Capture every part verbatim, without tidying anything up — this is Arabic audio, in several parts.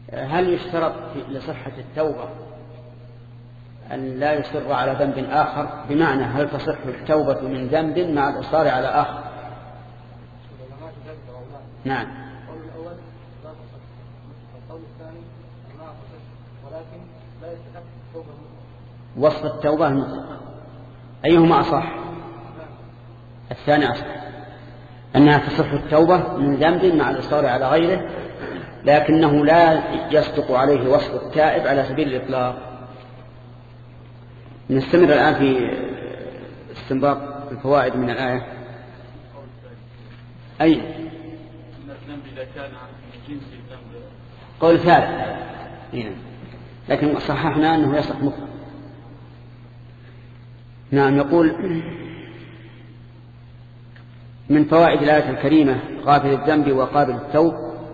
هل يشترط لصحة التوبة أن لا يصر على ذنب آخر؟ بمعنى هل تصح التوبة من ذنب مع الإصرار على آخر؟ نعم. وصف التوبة المطلقة أيهما أصح؟ الثاني أصح، أنها تصح التوبة من ذنب مع الإصرار على غيره، لكنه لا يصدق عليه وصف التائب على سبيل الإطلاق. نستمر الآن في استنباط الفوائد من الآية. أي قول ثالث، لكن صححنا أنه يصح مطلق. نعم. يقول من فوائد الآية الكريمة غافل الذنب وقابل التوب،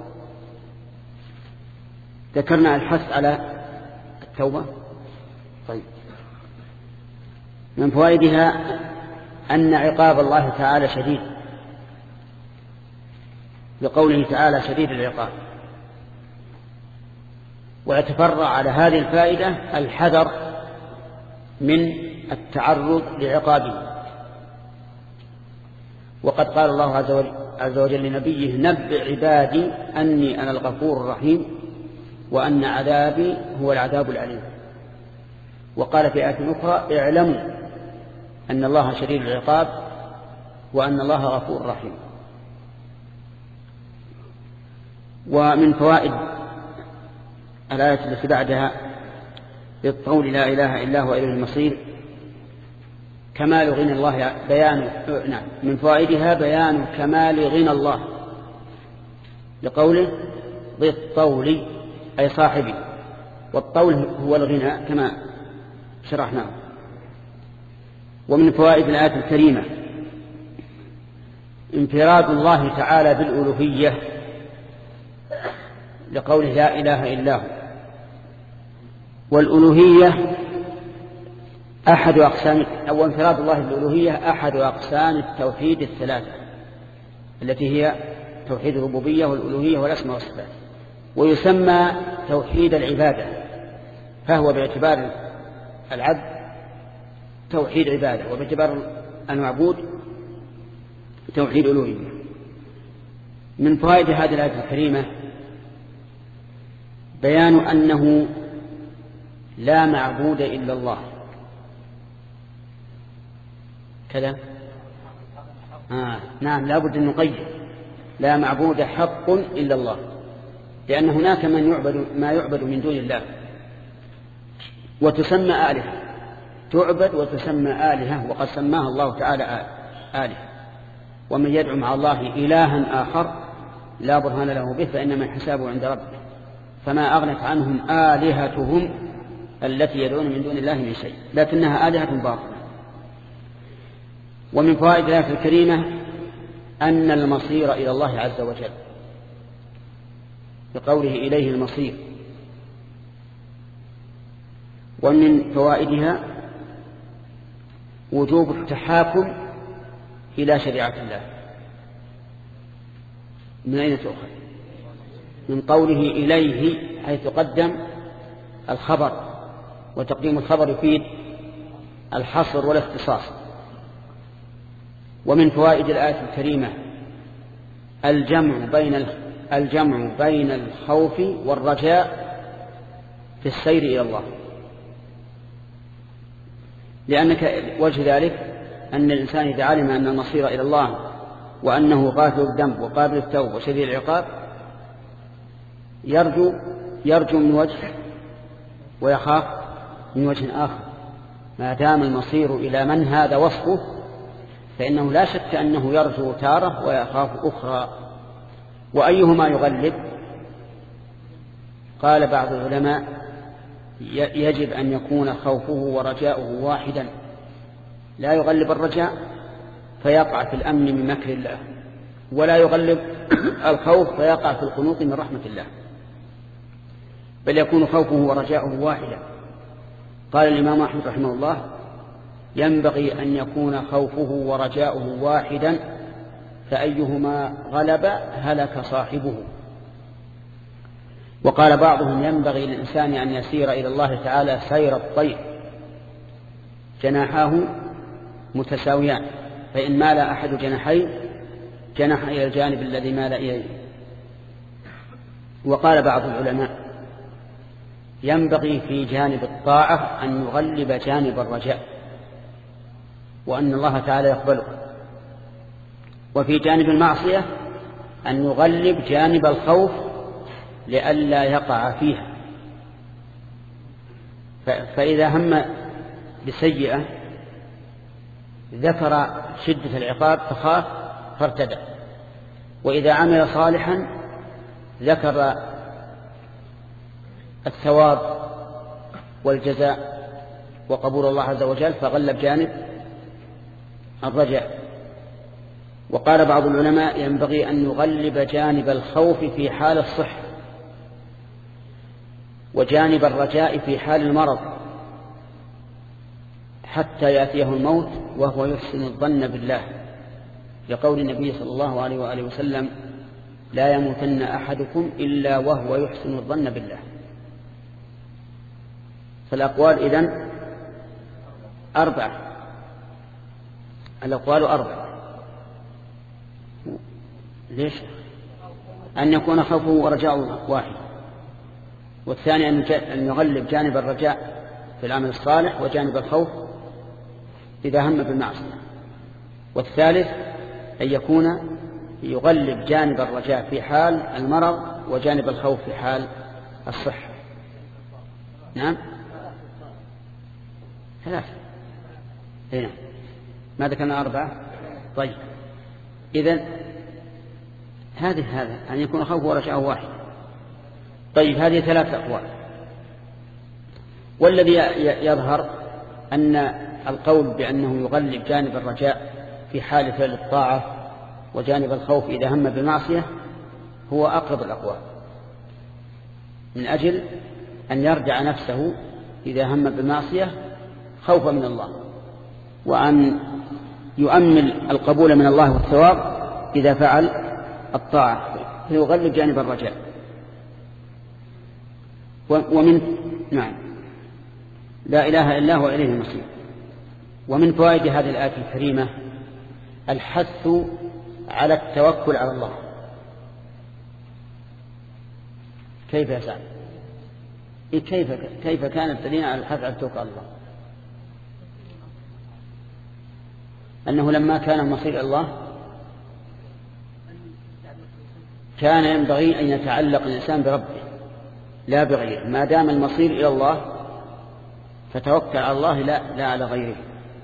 ذكرنا الحث على التوبة. طيب، من فوائدها أن عقاب الله تعالى شديد، بقوله تعالى شديد العقاب، ويتفرع على هذه الفائدة الحذر من التعرض لعقابه. وقد قال الله عز وجل لنبيه نبئ عبادي أني أنا الغفور الرحيم وأن عذابي هو العذاب الأليم. وقال في آية أخرى اعلموا أن الله شديد العقاب وأن الله غفور رحيم. ومن فوائد الآية التي بعدها بالقول لا إله إلا هو إليه المصير كمال غنى الله، بيان نعم من فوائدها بيان كمال غنى الله لقوله بالطول أي صاحبه، والطول هو الغنى كما شرحناه. ومن فوائد الآية الكريمة انفراد الله تعالى بالألوهية لقوله لا إله إلا هو. والألوهية أحد أقسام أو انفراد الله بالألوهية أحد أقسام التوحيد الثلاثة التي هي توحيد الربوبية والألوهية والأسماء والصفات، ويسمى توحيد العبادة، فهو باعتبار العبد توحيد عبادة، وباعتبار المعبود توحيد ألوهية. من فوائد هذه الآية الكريمة بيان أنه لا معبود إلا الله. كذا آه. نعم، لا بد أن نقيد لا معبود حق إلا الله، لأن هناك من يعبد ما يعبد من دون الله وتسمى آلهة، تعبد وتسمى آلهة، وقد سماها الله تعالى آلهة. ومن يدعو مع الله إلها آخر لا برهان له به فإنما حسابه عند ربه، فما أغنت عنهم آلهتهم التي يدعون من دون الله من شيء، لكنها آلهة باطلة. ومن فوائد الآية الكريمة أن المصير إلى الله عز وجل بقوله إليه المصير. ومن فوائدها وجوب التحاكم إلى شريعة الله. من أين تؤخذ؟ من قوله إليه، حيث قدم الخبر، وتقديم الخبر يفيد الحصر والاختصاص. ومن فوائد الآية الكريمة الجمع بين الجمع بين الخوف والرجاء في السير إلى الله، لأنك وجه ذلك أن الإنسان إذا علم أن المصير إلى الله وأنه غافر الذنب وقابل التوبة وشديد العقاب يرجو يرجو من وجه ويخاف من وجه آخر. ما دام المصير إلى من هذا وصفه فإنه لا شك أنه يرجو تارة ويخاف أخرى. وأيهما يغلب؟ قال بعض العلماء يجب أن يكون خوفه ورجاؤه واحدا، لا يغلب الرجاء فيقع في الأمن من مكر الله، ولا يغلب الخوف فيقع في القنوط من رحمة الله، بل يكون خوفه ورجاؤه واحدا. قال الإمام أحمد رحمه الله ينبغي أن يكون خوفه ورجاؤه واحدا، فأيهما غلب هلك صاحبه. وقال بعضهم ينبغي للإنسان أن يسير إلى الله تعالى سير الطير جناحاه متساويان، فإن مال أحد جناحيه جنح إلى الجانب الذي مال إليه. وقال بعض العلماء ينبغي في جانب الطاعة أن يغلب جانب الرجاء وأن الله تعالى يقبله، وفي جانب المعصية أن يغلب جانب الخوف لئلا يقع فيها. فإذا هم بسيئة ذكر شدة العقاب فخاف فارتدع، وإذا عمل صالحا ذكر الثواب والجزاء وقبول الله عز وجل فغلب جانب الرجاء. وقال بعض العلماء ينبغي أن يغلب جانب الخوف في حال الصحة وجانب الرجاء في حال المرض حتى يأتيه الموت وهو يحسن الظن بالله، لقول النبي صلى الله عليه وآله وسلم لا يموتن أحدكم إلا وهو يحسن الظن بالله. فالأقوال إذن أربعة، الأقوال أربعة. ليش؟ أن يكون خوفه ورجاؤه واحد، والثاني أن يغلب جانب الرجاء في العمل الصالح وجانب الخوف إذا هم بالمعصية، والثالث أن يكون يغلب جانب الرجاء في حال المرض وجانب الخوف في حال الصحة. نعم ثلاثة. هنا ما ذكرنا أربعة. طيب إذن هذه هذا أن يكون خوفه ورجاءه واحد. طيب هذه ثلاثة أقوال، والذي يظهر أن القول بأنه يغلب جانب الرجاء في حال فعل الطاعة وجانب الخوف إذا هم بالمعصية هو أقرب الأقوال، من أجل أن يرجع نفسه إذا هم بالمعصية خوفا من الله، وأن يؤمل القبول من الله والثواب إذا فعل الطاعة فيغلب جانب الرجاء. ومن نعم لا إله إلا هو إليه المصير. ومن فوائد هذه الآية الكريمة الحث على التوكل على الله. كيف يا سعد؟ كيف كيف كان الدليل على الحث على التوكل على الله؟ أنه لما كان المصير إلى الله كان ينبغي أن يتعلق الإنسان بربه لا بغيره، ما دام المصير إلى الله فتوكل على الله لا, لا على غيره.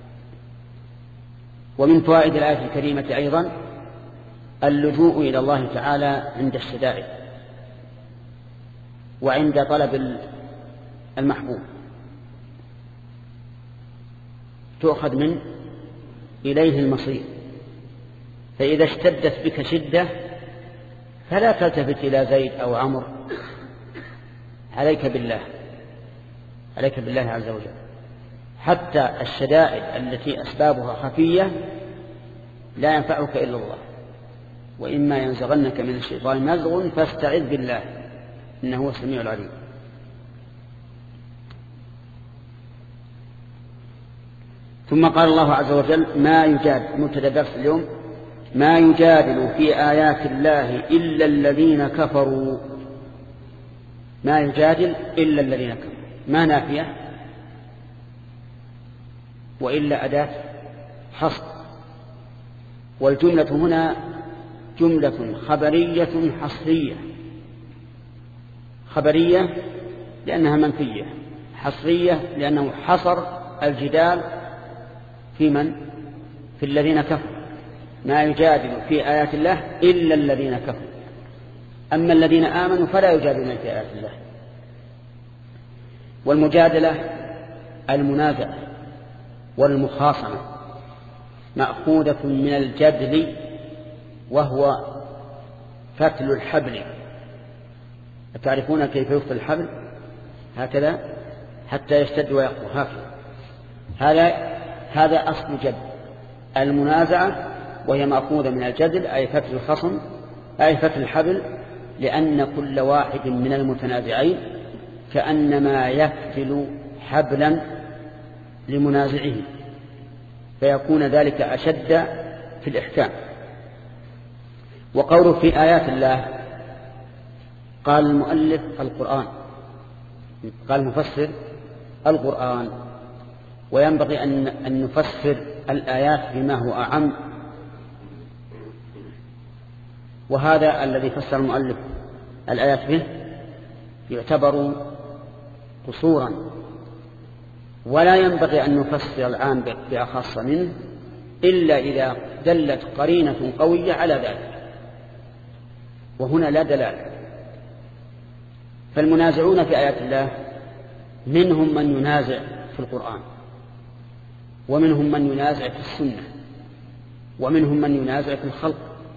ومن فوائد الآية الكريمة أيضا اللجوء إلى الله تعالى عند الشدائد وعند طلب المحبوب، تؤخذ من إليه المصير. فإذا اشتدت بك شدة فلا تلتفت إلى زيد أو عمرو، عليك بالله، عليك بالله عز وجل. حتى الشدائد التي أسبابها خفية لا ينفعك إلا الله، وإما ينزغنك من الشيطان نزغ فاستعذ بالله إنه هو السميع العليم. ثم قال الله عز وجل ما يجادل، مبتدا درس اليوم، ما يجادل في آيات الله إلا الذين كفروا. ما يجادل إلا الذين كفروا، ما نافية وإلا أداة حصر، والجملة هنا جملة خبرية حصرية. خبرية لأنها منفية، حصرية لأنه حصر الجدال في من؟ في الذين كفروا. ما يجادل في آيات الله إلا الذين كفروا، أما الذين آمنوا فلا يجادلون في آيات الله. والمجادلة المنازعة والمخاصمة مأخوذة من الجدل وهو فتل الحبل. تعرفون كيف يفتل الحبل؟ هكذا حتى يشتد ويقوى، هكذا. هذا هذا أصل الجدل، المنازعة، وهي مأخوذة من الجدل أي فتل الخصم، أي فتل الحبل لأن كل واحد من المتنازعين كأنما يفتل حبلا لمنازعه، فيكون ذلك أشد في الإحكام. وقوله في آيات الله، قال المؤلف القرآن، قال المفسر القرآن، وينبغي أن نفسر الآيات بما هو أعم، وهذا الذي فسر المؤلف الآيات به يعتبر قصورا، ولا ينبغي أن نفسر العام بأخص منه إلا إذا دلت قرينة قوية على ذلك، وهنا لا دلالة. فالمنازعون في آيات الله منهم من ينازع في القرآن، ومنهم من ينازع في السنة، ومنهم من ينازع في الخلق.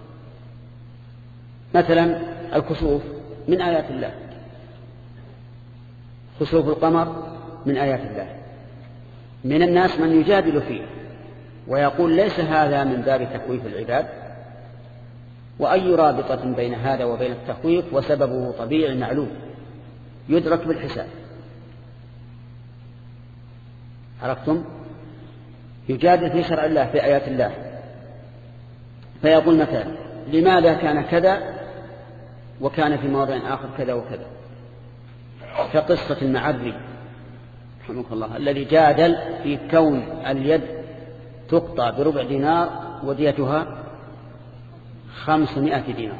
مثلا الكسوف من آيات الله، كسوف القمر من آيات الله. من الناس من يجادل فيه ويقول ليس هذا من باب تخويف العباد، وأي رابطة بين هذا وبين التخويف، وسببه طبيعي معلوم يدرك بالحساب. عرفتم؟ يجادل في شرع الله في آيات الله، فيقول مثلا لماذا كان كذا وكان في موضع آخر كذا وكذا، كقصة المعري رحمه الله الذي جادل في كون اليد تقطع بربع دينار وديتها خمسمائة دينار.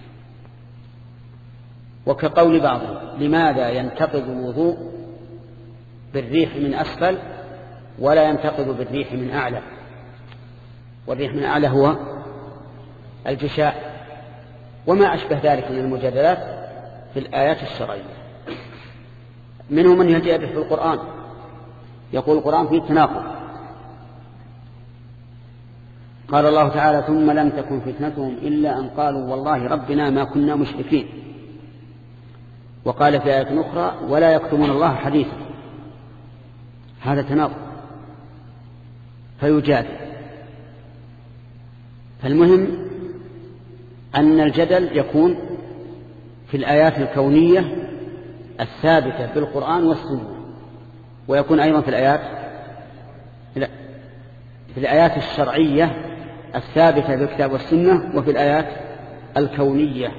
وكقول بعضهم لماذا ينتقض الوضوء بالريح من أسفل ولا ينتقض بالريح من أعلى، والريح من أعلى هو الجشاء، وما أشبه ذلك من المجادلات في الآيات الشرعية. منهم من يجادل في القرآن، يقول القرآن فيه تناقض. قال الله تعالى ثم لم تكن فتنتهم إلا أن قالوا والله ربنا ما كنا مشركين. وقال في آية أخرى ولا يكتمون الله حديثا. هذا تناقض، فيجادل. فالمهم أن الجدل يكون في الآيات الكونية الثابتة بالقرآن والسنة، ويكون أيضا في الآيات لا في الآيات الشرعية الثابتة بالكتاب والسنة، وفي الآيات الكونية.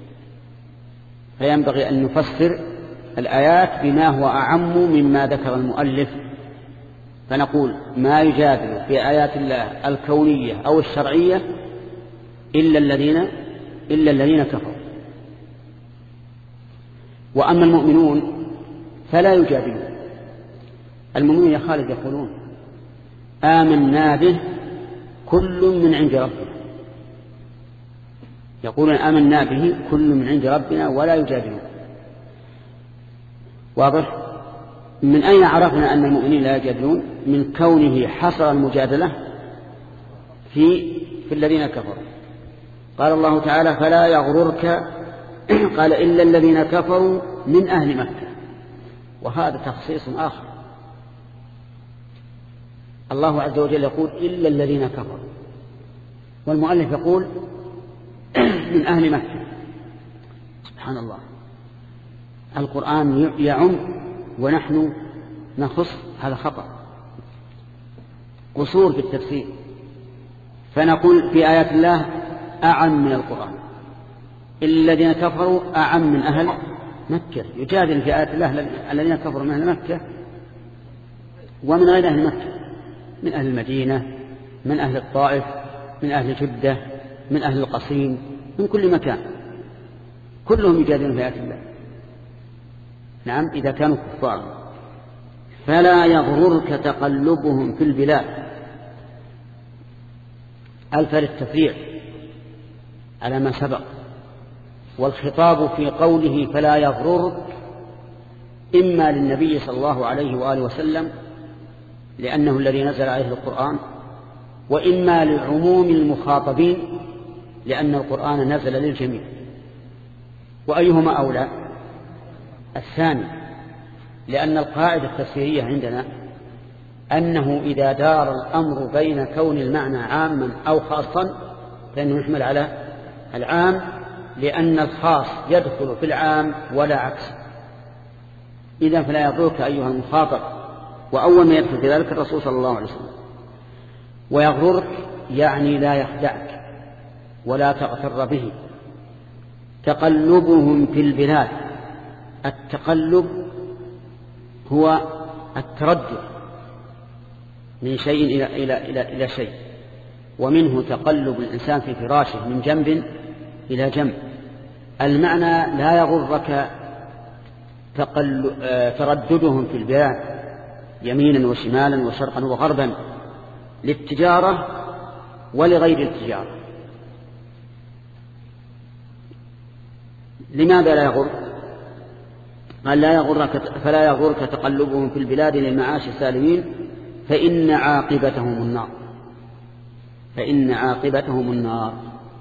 فينبغي أن نفسر الآيات بما هو أعم مما ذكر المؤلف، فنقول ما يجادل في آيات الله الكونية أو الشرعية إلا الذين إلا الذين كفروا. وأما المؤمنون فلا يجادلون. المؤمنون يا خالد يقولون آمنا به كل من عند ربنا، يقولون آمنا به كل من عند ربنا ولا يجادلون. واضح؟ من أين عرفنا أن المؤمنين لا يجادلون؟ من كونه حصر المجادلة في في الذين كفروا. قال الله تعالى فلا يغررك، قال إلا الذين كفروا من أهل مكة، وهذا تخصيص آخر. الله عز وجل يقول إلا الذين كفروا، والمؤلف يقول من أهل مكة. سبحان الله، القرآن يعم ونحن نخص، هذا خطأ، قصور في التفسير. فنقول في آيات الله أعم من القرآن، إلا الذين كفروا أعم من أهل مكة. يجادل في آيات الله الذين كفروا من أهل مكة ومن غير أهل مكة، من أهل المدينة، من أهل الطائف، من أهل جدة، من أهل القصيم، من كل مكان، كلهم يجادلون في آيات الله. نعم إذا كانوا كفار. فلا يغررك تقلبهم في البلاد، ألف للتفريع على ما سبق. والخطاب في قوله فلا يغررك إما للنبي صلى الله عليه وآله وسلم لأنه الذي نزل عليه القرآن، وإما لعموم المخاطبين لأن القرآن نزل للجميع. وأيهما أولى؟ الثاني، لأن القاعدة التفسيرية عندنا أنه إذا دار الأمر بين كون المعنى عاما أو خاصا فإنه يحمل على العام لأن الخاص يدخل في العام ولا عكس. إذن فلا يغررك أيها المخاطب، وأول ما يدخل في ذلك الرسول صلى الله عليه وسلم. ويغررك يعني لا يخدعك ولا تغتر به. تقلبهم في البلاد، التقلب هو التردد من شيء إلى, إلى, إلى, إلى شيء، ومنه تقلب الإنسان في فراشه من جنب إلى جنب. المعنى لا يغرك ترددهم في البلاد يمينا وشمالا وشرقا وغربا للتجارة ولغير التجارة. لماذا لا يغر؟ قال لا يغرك فلا يغرك تقلبهم في البلاد للمعاش سالمين فإن عاقبتهم النار، فإن عاقبتهم النار.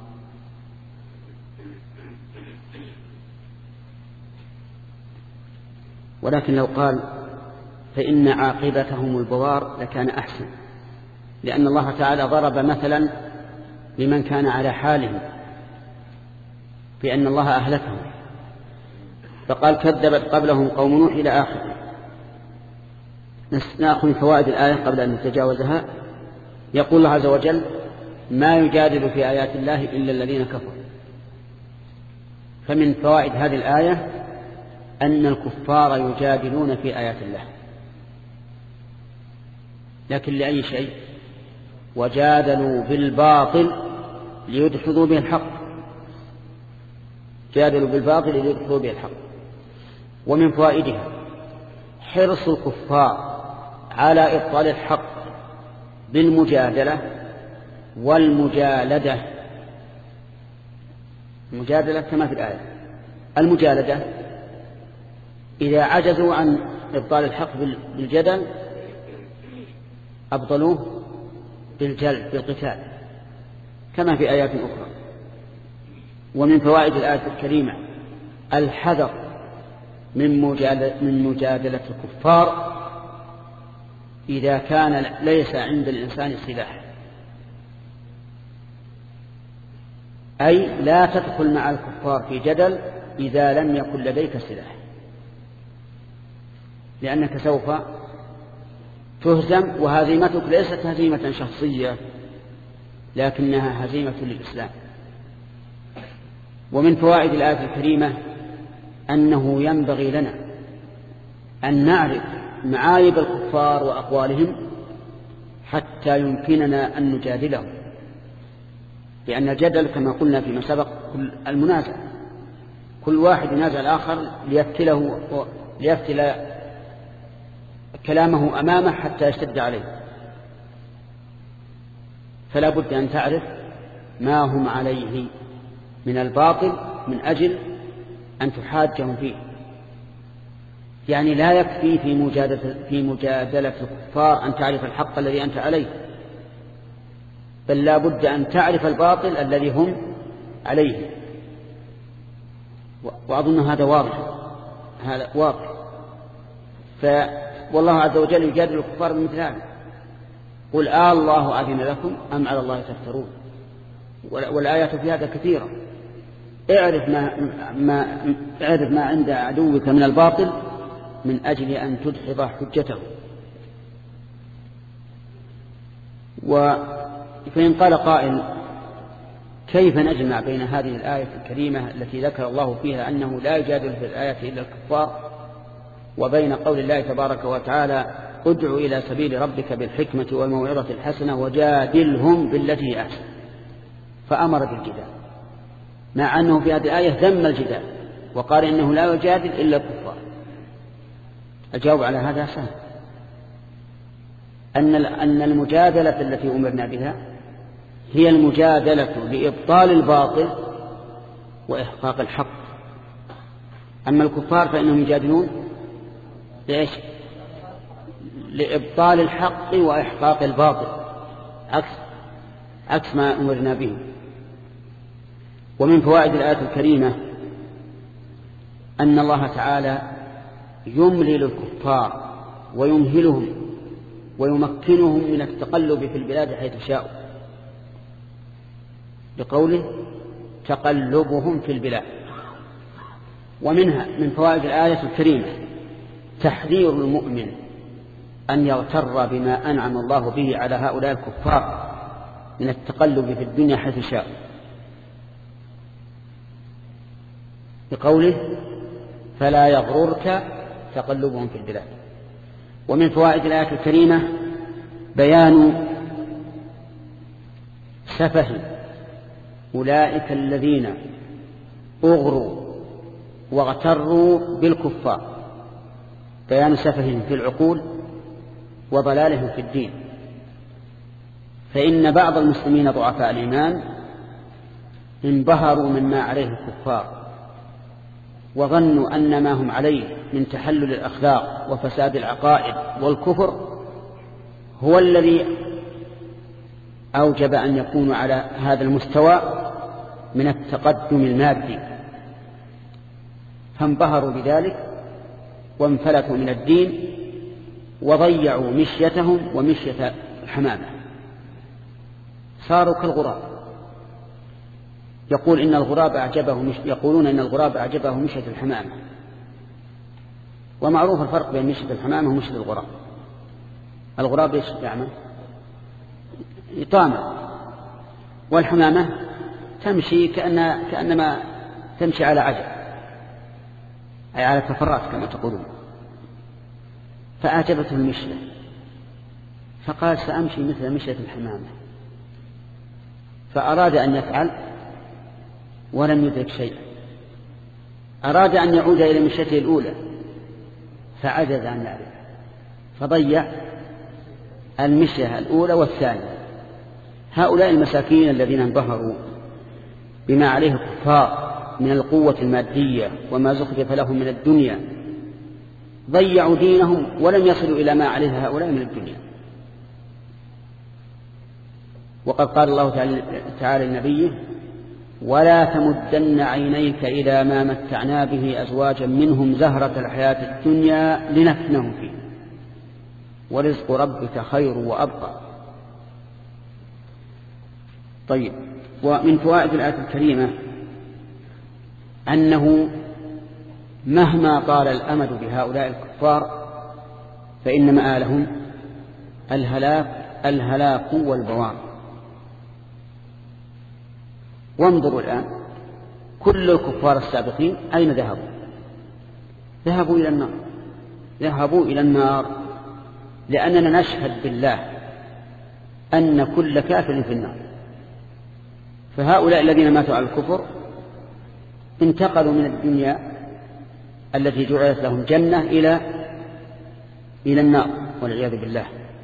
ولكن لو قال فإن عاقبتهم البوار لكان أحسن، لأن الله تعالى ضرب مثلا لمن كان على حالهم بأن الله أهلكهم، فقال كذبت قبلهم قوم نوح إلى آخره. نأخذ فوائد الآية قبل أن نتجاوزها. يقول الله عز وجل ما يجادل في آيات الله إلا الذين كفروا. فمن فوائد هذه الآية أن الكفار يجادلون في آيات الله، لكن لأي شيء؟ وجادلوا بالباطل ليدحضوا به الحق، جادلوا بالباطل ليدحضوا به الحق. ومن فوائدها حرص الكفار على إبطال الحق بالمجادلة والمجالدة. المجادلة كما في الآية. المجالدة إذا عجزوا عن إبطال الحق بالجدل أبطلوه بالجلد بالقتال كما في آيات أخرى. ومن فوائد الآية الكريمة الحذر من مجادلة, من مجادلة الكفار إذا كان ليس عند الإنسان سلاح، أي لا تدخل مع الكفار في جدل إذا لم يكن لديك سلاح، لأنك سوف تهزم، وهزيمتك ليست هزيمة شخصية لكنها هزيمة للإسلام. ومن فوائد الآية الكريمة أنه ينبغي لنا أن نعرف معايب الكفار وأقوالهم حتى يمكننا أن نجادلهم، لأن الجدل كما قلنا فيما سبق المنازع، كل واحد ينازع الآخر ليفتله ليفتل كلامه أمامه حتى يشتد عليه. فلا بد أن تعرف ما هم عليه من الباطل من أجل أن تحاجهم فيه. يعني لا يكفي في مجادلة, في مجادلة الكفار أن تعرف الحق الذي أنت عليه، بل لا بد أن تعرف الباطل الذي هم عليه. وأظن هذا واضح، هذا واضح. والله عز وجل يجادل الكفار بمثل هذا. قل آه الله أذن لكم أم على الله تفترون. والآيات في هذا كثيرة. اعرف ما, ما, اعرف ما عند عدوك من الباطل من أجل أن تدحض حجته. فإن قال قائل كيف نجمع بين هذه الآية الكريمة التي ذكر الله فيها أنه لا يجادل في الآية إلا الكفار وبين قول الله تبارك وتعالى ادع إلى سبيل ربك بالحكمة والموعظة الحسنة وجادلهم بالتي هي أحسن، فأمر بالجدال، مع أنه في هذه الآية ذم الجدال وقال إنه لا يجادل إلا الكفار؟ الجواب على هذا سهل، أن أن المجادلة التي أمرنا بها هي المجادلة لإبطال الباطل وإحقاق الحق. أما الكفار فإنهم يجادلون لإيش؟ لإبطال الحق وإحقاق الباطل، عكس عكس ما أمرنا به. ومن فوائد الآية الكريمة أن الله تعالى يملي للكفار ويمهلهم ويمكنهم من التقلب في البلاد حيث شاءوا، لقوله تقلبهم في البلاد. ومنها من فوائد الآية الكريمة تحذير المؤمن أن يغتر بما أنعم الله به على هؤلاء الكفار من التقلب في الدنيا حيث شاء، بقوله فلا يغررك تقلبهم في البلاد. ومن فوائد الآية الكريمة بيان سفه أولئك الذين أغروا واغتروا بالكفار، بيان سفههم في العقول وضلالهم في الدين. فإن بعض المسلمين ضعفاء الإيمان انبهروا مما عليه الكفار وظنوا أن ما هم عليه من تحلل الأخلاق وفساد العقائد والكفر هو الذي أوجب أن يكونوا على هذا المستوى من التقدم المادي، فانبهروا بذلك وانفلتوا من الدين وضيعوا مشيتهم ومشية الحمامة، صاروا كالغراب. يقول إن الغراب أعجبه مش... يقولون إن الغراب أعجبه مشية الحمامة، ومعروف الفرق بين مشية الحمامة ومشية الغراب. الغراب ايش يعمل؟ يطامر، والحمامة تمشي كأن... كأنما تمشي على عجل، أي على كفرات كما تقولون. فأعجبته المشية فقال سأمشي مثل مشية الحمامة، فأراد أن يفعل ولم يدرك شيئا، أراد أن يعود إلى مشيته الأولى فعجز عن ذلك، فضيع المشية الأولى والثانية. هؤلاء المساكين الذين انبهروا بما عليه الكفار من القوة المادية وما زخرف لهم من الدنيا ضيعوا دينهم ولم يصلوا إلى ما عليه هؤلاء من الدنيا. وقد قال الله تعالى لنبيه ولا تمدن عينيك إلى ما متعنا به أزواجا منهم زهرة الحياة الدنيا لنفتنهم فيه ورزق ربك خير وأبقى. طيب، ومن فوائد الآية الكريمة أنه مهما طال الأمد بهؤلاء الكفار فإن مآلهم الهلاك الهلاك والبوار. وانظروا الآن كل الكفار السابقين أين ذهبوا؟ ذهبوا إلى النار، ذهبوا إلى النار لأننا نشهد بالله أن كل كافر في النار. فهؤلاء الذين ماتوا على الكفر انتقلوا من الدنيا التي جعلت لهم جنة إلى إلى النار والعياذ بالله.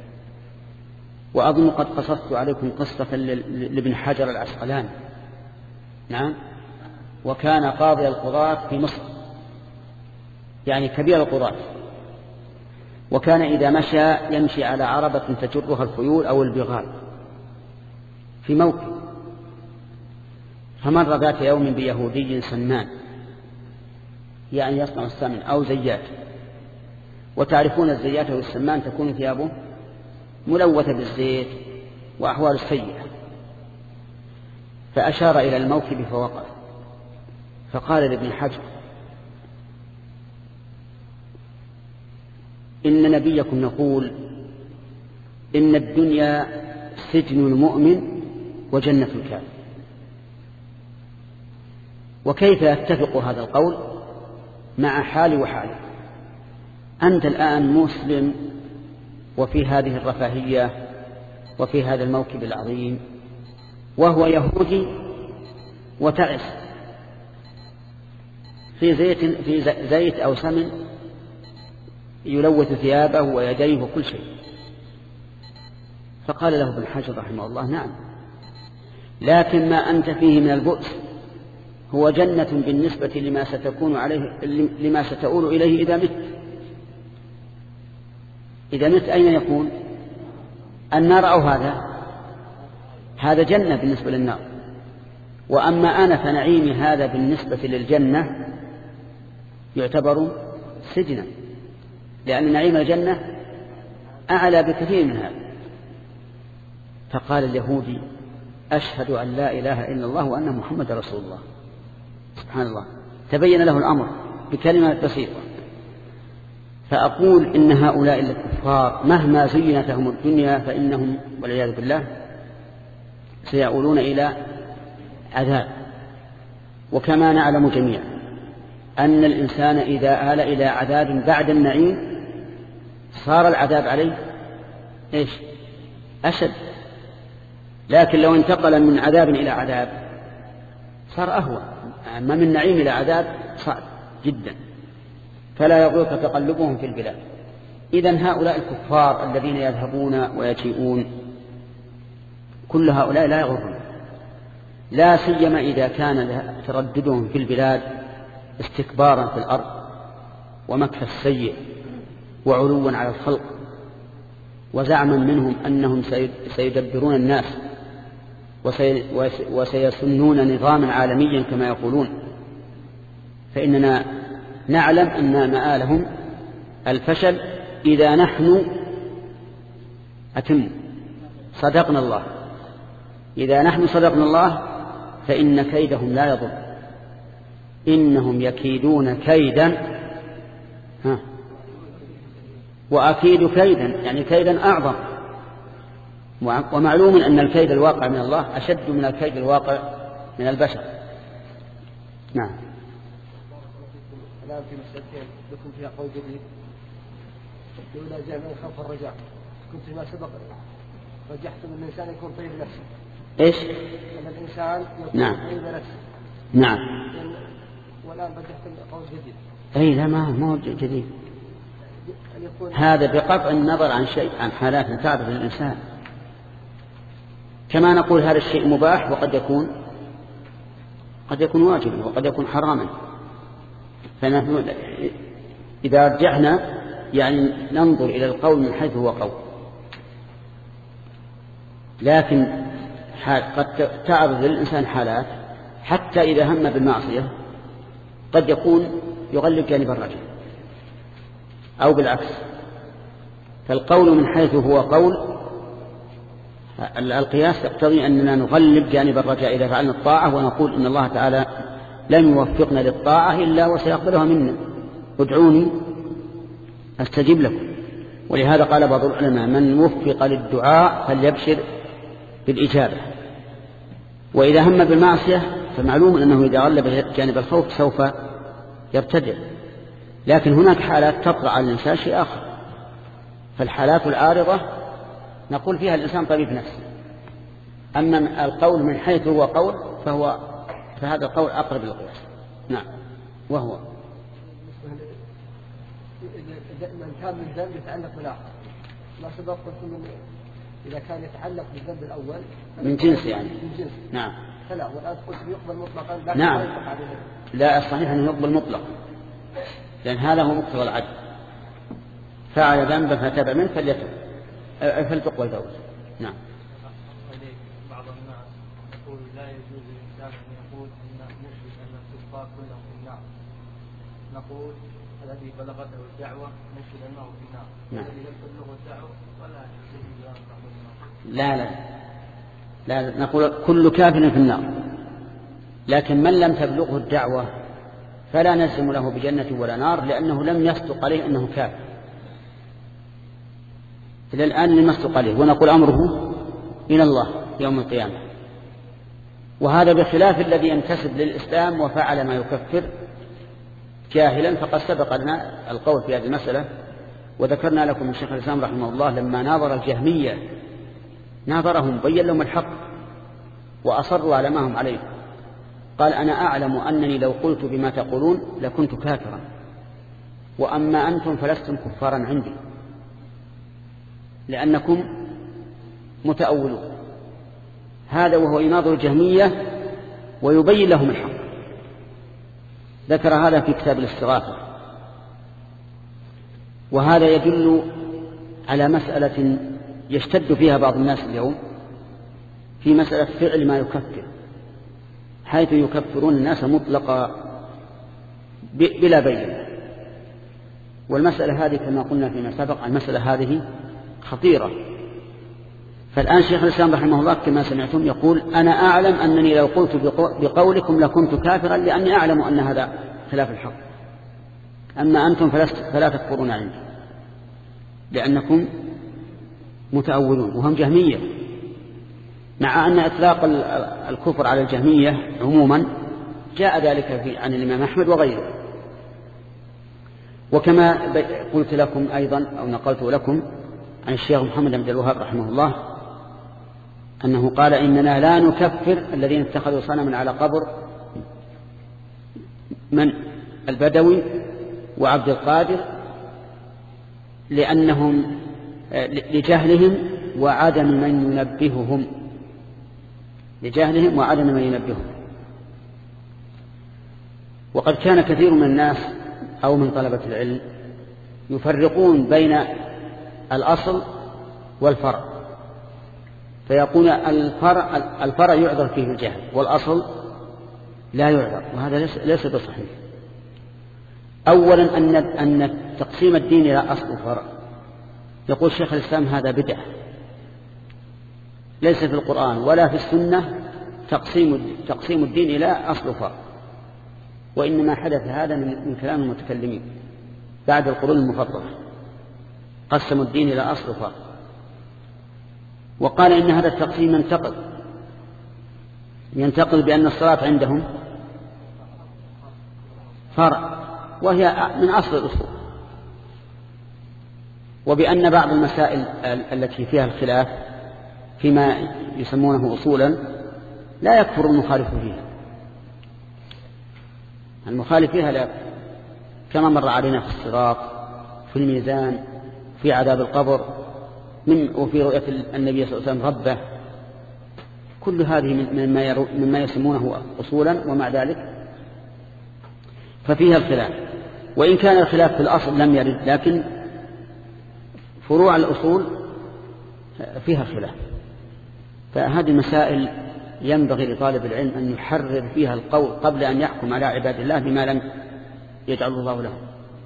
وأظن قد قصصت عليكم قصة لابن حجر العسقلاني، نعم، وكان قاضي القضاة في مصر، يعني كبير القضاة، وكان إذا مشى يمشي على عربة تجرها الخيول أو البغال في موكب. فمر ذات يوم بيهودي سمان، يعني يصنع السمن أو زيات، وتعرفون الزيات والسمان تكون ثيابه ملوثة بالزيت وأحوال سيئة. فأشار إلى الموكب فوقف، فقال لابن حجر إن نبيكم نقول إن الدنيا سجن المؤمن وجنة الكافر. وكيف يتفق هذا القول مع حالي وحالك؟ أنت الآن مسلم وفي هذه الرفاهية وفي هذا الموكب العظيم، وهو يهودي وتعس في زيت, في زيت أو سمن يلوث ثيابه ويديه وكل شيء. فقال له ابن حجر رحمه الله نعم، لكن ما أنت فيه من البؤس هو جنة بالنسبة لما ستكون عليه لما ستؤول إليه إذا مت. إذا مت أين يكون؟ النار أو هذا؟ هذا جنة بالنسبة للنار. وأما أنا فنعيمي هذا بالنسبة للجنة يعتبر سجنا، لأن نعيم الجنة أعلى بكثير من هذا. فقال اليهودي أشهد أن لا إله إلا الله وأن محمد رسول الله. سبحان الله، تبين له الأمر بكلمة بسيطة. فأقول إن هؤلاء الكفار مهما زينت لهم الدنيا فإنهم والعياذ بالله سيؤولون إلى عذاب. وكما نعلم جميعا أن الإنسان إذا آل إلى عذاب بعد النعيم صار العذاب عليه إيش؟ أشد. لكن لو انتقل من عذاب إلى عذاب صار أهون. أما من نعيم إلى عذاب صعب جدا. فلا يغرك تقلبهم في البلاد. إذن هؤلاء الكفار الذين يذهبون ويجيئون كل هؤلاء لا يغرون، لا سيما إذا كان ترددهم في البلاد استكبارا في الأرض ومكر السيء وعلوا على الخلق وزعما منهم أنهم سيدبرون الناس وسيسنون نظاما عالميا كما يقولون. فإننا نعلم أن مآلهم الفشل إذا نحن أتم صدقنا الله. إذا نحن صدقنا الله فإن كيدهم لا يضر. إنهم يكيدون كيدا ها وأكيد كيدا، يعني كيدا أعظم. ومعلوم أن الكيد الواقع من الله أشد من الكيد الواقع من البشر. نعم. الآن في مسألتين لكم فيها قول جديد. الأولى جاء من خوف الرجاء. كنت فيما سبق رجحتم أن الإنسان يكون طيب نفسه. إيش؟ أن الإنسان يكون نعم. طيب نفسه. نعم. والآن رجحتم قول جديد. أي لا، ما هو جديد. هذا بقطع النظر عن شيء عن حالات تعرض للإنسان. كما نقول هذا الشيء مباح وقد يكون قد يكون واجبا وقد يكون حراما. فنحن إذا رجعنا يعني ننظر إلى القول من حيث هو قول. لكن قد تعرض للإنسان حالات حتى إذا هم بالمعصية قد يكون يغلب جانب الرجل أو بالعكس. فالقول من حيث هو قول القياس يقتضي أننا نغلب جانب الرجاء إذا فعلنا الطاعة ونقول إن الله تعالى لن يوفقنا للطاعة إلا وسيقبلها منا، ادعوني أستجيب لكم. ولهذا قال بعض العلماء من وفق للدعاء فليبشر بالإجابة. وإذا هم بالمعصية فمعلوم أنه إذا غلب جانب الخوف سوف يرتدع. لكن هناك حالات تطرأ على الإنسان شيء آخر. فالحالات العارضة نقول فيها الإنسان طبيب نفسه. أما القول من حيث هو قول فهو فهذا القول أقرب للقياس. نعم. وهو من كان من ذنب يتعلق بالآخر ما سبق قلت إذا كان يتعلق بالذنب الأول من جنس يعني من جنس. نعم. فلا والآن قلت يقبل مطلقا لا. نعم. لا الصحيح أنه يقبل مطلقا لأن هذا هو مقتضى العدل. فعل ذنبا فتاب منه فليتب فلتقبل توبته. نعم. بعض الناس يقول لا يجوز للإنسان أن يقول أن نشهد أن الكفار كلهم في النار. نقول الذي بلغته الدعوة نشهد أنه في النار. نعم. الذي لم تبلغه الدعوة ولا يشهد لا لا لا نقول كل كافر في النار. لكن من لم تبلغه الدعوة فلا نسلم له بجنة ولا نار لأنه لم يصدق عليه أنه كافر. إلى الآن لم يصدق عليه ونقول أمره إلى الله يوم القيامة. وهذا بخلاف الذي ينتسب للإسلام وفعل ما يكفر جاهلا. فقد سبق لنا القول في هذه المسألة وذكرنا لكم من شيخ الإسلام رحمه الله لما ناظر الجهمية ناظرهم بين لهم الحق وأصروا على ما هم عليه. قال أنا أعلم أنني لو قلت بما تقولون لكنت كافرا وأما أنتم فلستم كفارا عندي لأنكم متأولون. هذا وهو يناظر الجهمية ويبين لهم الحق. ذكر هذا في كتاب الاستغاثة. وهذا يدل على مسألة يشتد فيها بعض الناس اليوم في مسألة فعل ما يكفر، حيث يكفرون الناس مطلقا بلا بين. والمسألة هذه كما قلنا فيما سبق المسألة هذه خطيرة. فالآن شيخ الإسلام رحمه الله كما سمعتم يقول أنا أعلم أنني لو قلت بقولكم لكنت كافرا لأني أعلم أن هذا خلاف الحق، أما أنتم فلا تكفرون عندي لأنكم متأولون. وهم جهمية، مع أن إطلاق الكفر على الجهمية عموما جاء ذلك في عن الإمام أحمد وغيره. وكما قلت لكم أيضا أو نقلت لكم عن الشيخ محمد بن عبد الوهاب رحمه الله أنه قال إننا لا نكفر الذين اتخذوا صنما على قبر من البدوي وعبد القادر لأنهم لجهلهم وعدم من ينبههم لجهلهم وعدم من ينبههم. وقد كان كثير من الناس أو من طلبة العلم يفرقون بين الأصل والفرع، فيقول الفرع, الفرع يعذر فيه الجهل والأصل لا يعذر، وهذا ليس بصحيح. أولا أن أن تقسيم الدين إلى أصل وفرع يقول شيخ الإسلام هذا بدعة، ليس في القرآن ولا في السنة تقسيم تقسيم الدين إلى أصل وفرع، وإنما حدث هذا من كلام المتكلمين بعد القرون المفضلة، قسموا الدين إلى أصل وفرع. وقال إن هذا التقسيم ينتقل ينتقل بأن الصلاة عندهم فرع وهي من أصل الأصول، وبأن بعض المسائل التي فيها الخلاف فيما يسمونه أصولا لا يكفر المخالف فيها، المخالف فيها لا يكفر، كما مر علينا في الصراط، في الميزان، في عذاب القبر، من وفي رؤية النبي صلى الله عليه وسلم ربه، كل هذه مما, مما يسمونه أصولا، ومع ذلك ففيها الخلاف. وإن كان الخلاف في الأصل لم يرد، لكن فروع الأصول فيها خلاف. فهذه المسائل ينبغي لطالب العلم أن يحرر فيها القول قبل أن يحكم على عباد الله بما لم يجعل الله له.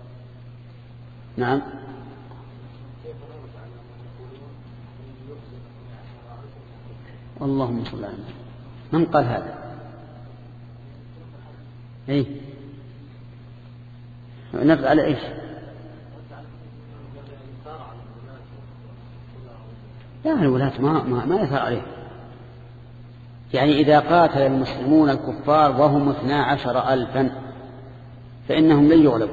نعم. اللهم صل على النبي. من قال هذا؟ ايه نرد على ايش؟ لا الولاة ما ما, ما يثار عليه. يعني إذا قاتل المسلمون الكفار وهم اثنا عشر ألفا فإنهم لن يغلبوا،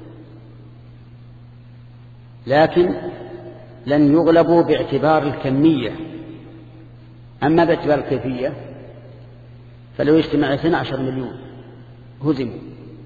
لكن لن يغلبوا باعتبار الكمية. أما باعتبار الكيفية فلو اجتمع اثنا عشر مليون هزموا،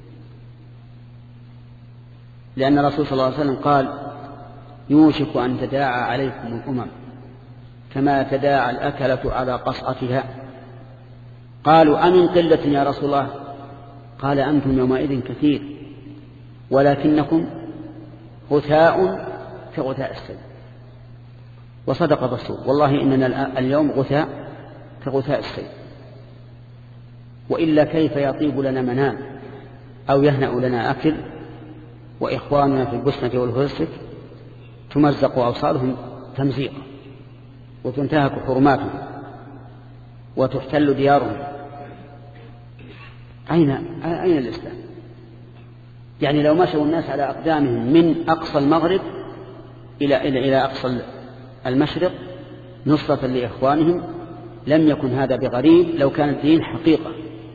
لأن الرسول صلى الله عليه وسلم قال يوشك أن تداعى عليكم الأمم كما تداعى الأكلة على قصعتها. قالوا أمن قلة يا رسول الله؟ قال أنتم يومئذ كثير ولكنكم غثاء كغثاء السيل. وصدق الرسول، والله إننا اليوم غثاء كغثاء السيل، وإلا كيف يطيب لنا منام أو يهنأ لنا أكل وإخواننا في البسنة والهرسك تمزق أوصالهم تمزيقا وتنتهك حرماتهم وتحتل ديارهم. أين أين الإسلام؟ يعني لو مشوا الناس على أقدامهم من أقصى المغرب إلى إلى إلى أقصى المشرق نصرة لإخوانهم لم يكن هذا بغريب لو كان الدين حقيقة.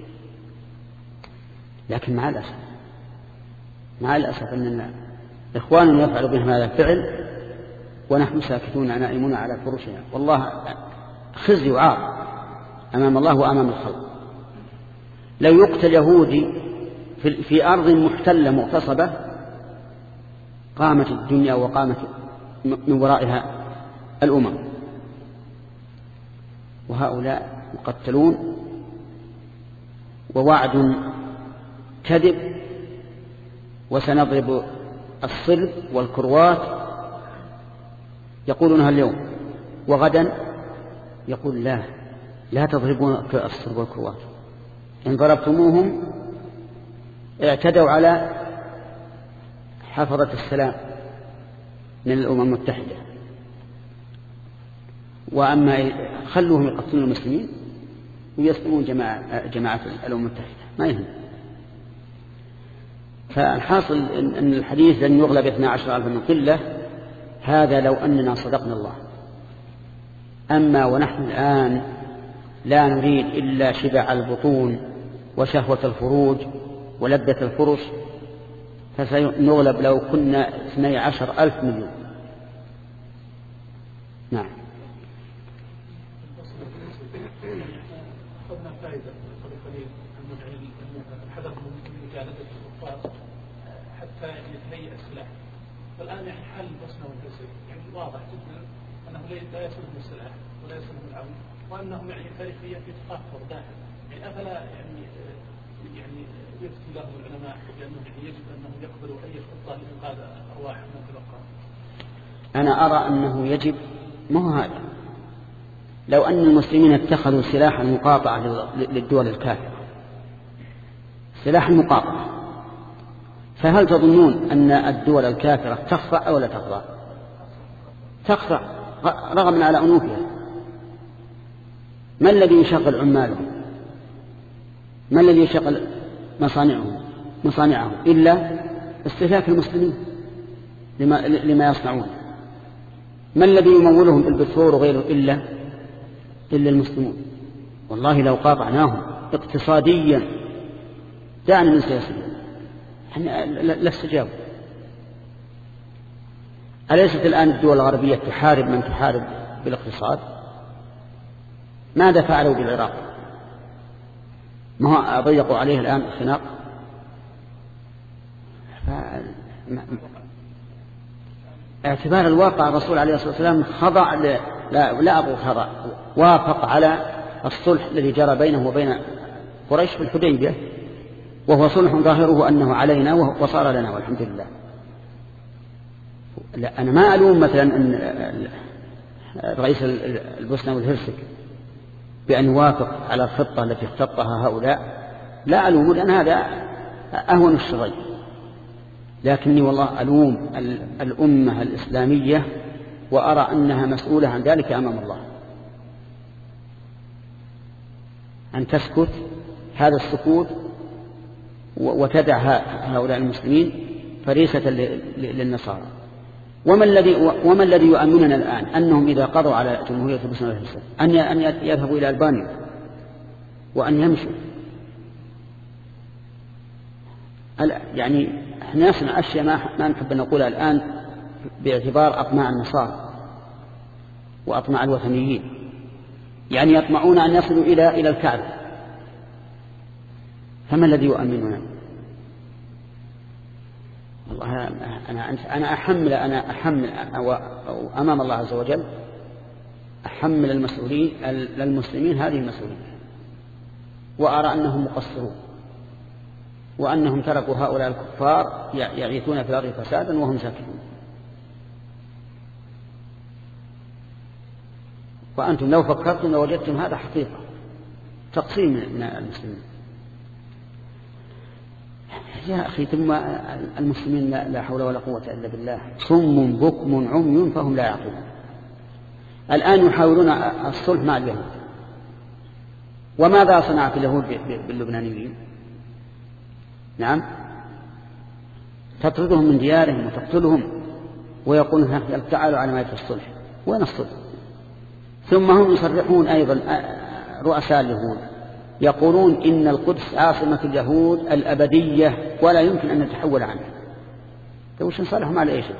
لكن مع الأسف مع الأسف أن إخواننا يفعل بهم هذا الفعل ونحن ساكتون نائمون على فرشنا، والله خزي وعار أمام الله وأمام الخلق. لو يقتل يهودي في أرض محتلة مغتصبة قامت الدنيا وقامت من ورائها الأمم، وهؤلاء يقتلون ووعد كذب، وسنضرب الصلب والكروات يقولونها اليوم، وغدا يقول لا لا تضربون الصلب والكروات، إن ضربتموهم اعتدوا على حفظة السلام من الأمم المتحدة. وأما خلوهم يقتلون المسلمين ويسلمون جماعة, جماعة الأمم المتحدة ما يهم. فالحاصل أن الحديث لن يغلب اثنا عشر ألف من قلة، هذا لو أننا صدقنا الله. أما ونحن الآن لا نريد إلا شبع البطون وشهوة الفروج ولذة الفرش، فسنغلب لو كنا اثني عشر ألف مليون. نعم. أخذنا فائدة قبل قليل أن الحذر من مجالدة الكفار حتى يتهيأ السلاح. فالآن يعني حال البوسنة والهرسك يعني واضح جدا أنه لا يسلهم السلاح ولا يسلهم العون، وأنهم يعني تاريخيا في تطهر داخل. يعني أفلا يعني يعني يفتي لهم العلماء بأنه يعني يجب أنهم يقبلوا أي خطة لإنقاذ أرواح من تبقى؟ أنا أرى أنه يجب، ما هو هذا، لو أن المسلمين اتخذوا سلاح المقاطعة للدول الكافرة، سلاح المقاطعة، فهل تظنون أن الدول الكافرة تخضع أو لا تخضع؟ تخضع رغم على أنوفها. ما الذي يشغل عمالهم؟ ما الذي يشغل مصانعهم مصانعهم إلا استهلاك المسلمين لما, لما يصنعون؟ ما الذي يمولهم بالبترول وغيره إلا إلا المسلمون؟ والله لو قاطعناهم اقتصاديا دعنا من سياسيا لا استجابوا. أليست الآن الدول الغربية تحارب من تحارب بالاقتصاد؟ ماذا فعلوا بالعراق؟ ما هو ضيقوا عليه الآن الخناق. اعتبار الواقع الرسول عليه الصلاة والسلام خضع ل... لا, لا أقول خضع، وافق على الصلح الذي جرى بينه وبين قريش في الحديبية، وهو صلح ظاهره أنه علينا وصار لنا والحمد لله. لا أنا ما ألوم مثلا أن رئيس البوسنة والهرسك بأن يوافق على الخطة التي اختطها هؤلاء، لا ألوم، لأن هذا أهون الشرين. لكني والله ألوم الأمة الإسلامية وأرى أنها مسؤولة عن ذلك أمام الله، أن تسكت هذا السكوت وتدع هؤلاء المسلمين فريسة للنصارى. وما الذي وما الذي يؤمننا الآن؟ أنهم إذا قضوا على جمهورية البوسنة والهرسك أن أن يذهبوا إلى ألبانيا وأن يمشوا. يعني احنا نصنع أشياء ما نحب نقولها الآن باعتبار أطماع النصارى وأطماع الوثنيين، يعني يطمعون أن يصلوا إلى إلى الكعبة، فما الذي يؤمننا؟ والله أنا أنا أحمل أنا أحمل أمام الله عز وجل أحمل المسؤولين للمسلمين هذه المسؤولية، وأرى أنهم مقصرون وأنهم تركوا هؤلاء الكفار يعيثون في الأرض فسادا وهم ساكتون. وأنتم لو فكرتم لوجدتم هذا حقيقة تقسيم من المسلمين. يا أخي ثم المسلمين لا حول ولا قوة إلا بالله، صم بكم عمي فهم لا يعقلون. الآن يحاولون الصلح مع اليهود، وماذا صنعت اليهود باللبنانيين؟ نعم، تطردهم من ديارهم وتقتلهم ويقولون تعالوا على ما يفعل الصلح. وين الصلح؟ ثم هم يصرحون أيضا رؤساء اليهود يقولون إن القدس عاصمة اليهود الأبدية ولا يمكن أن نتحول عنها. وش نصالحهم على إيش؟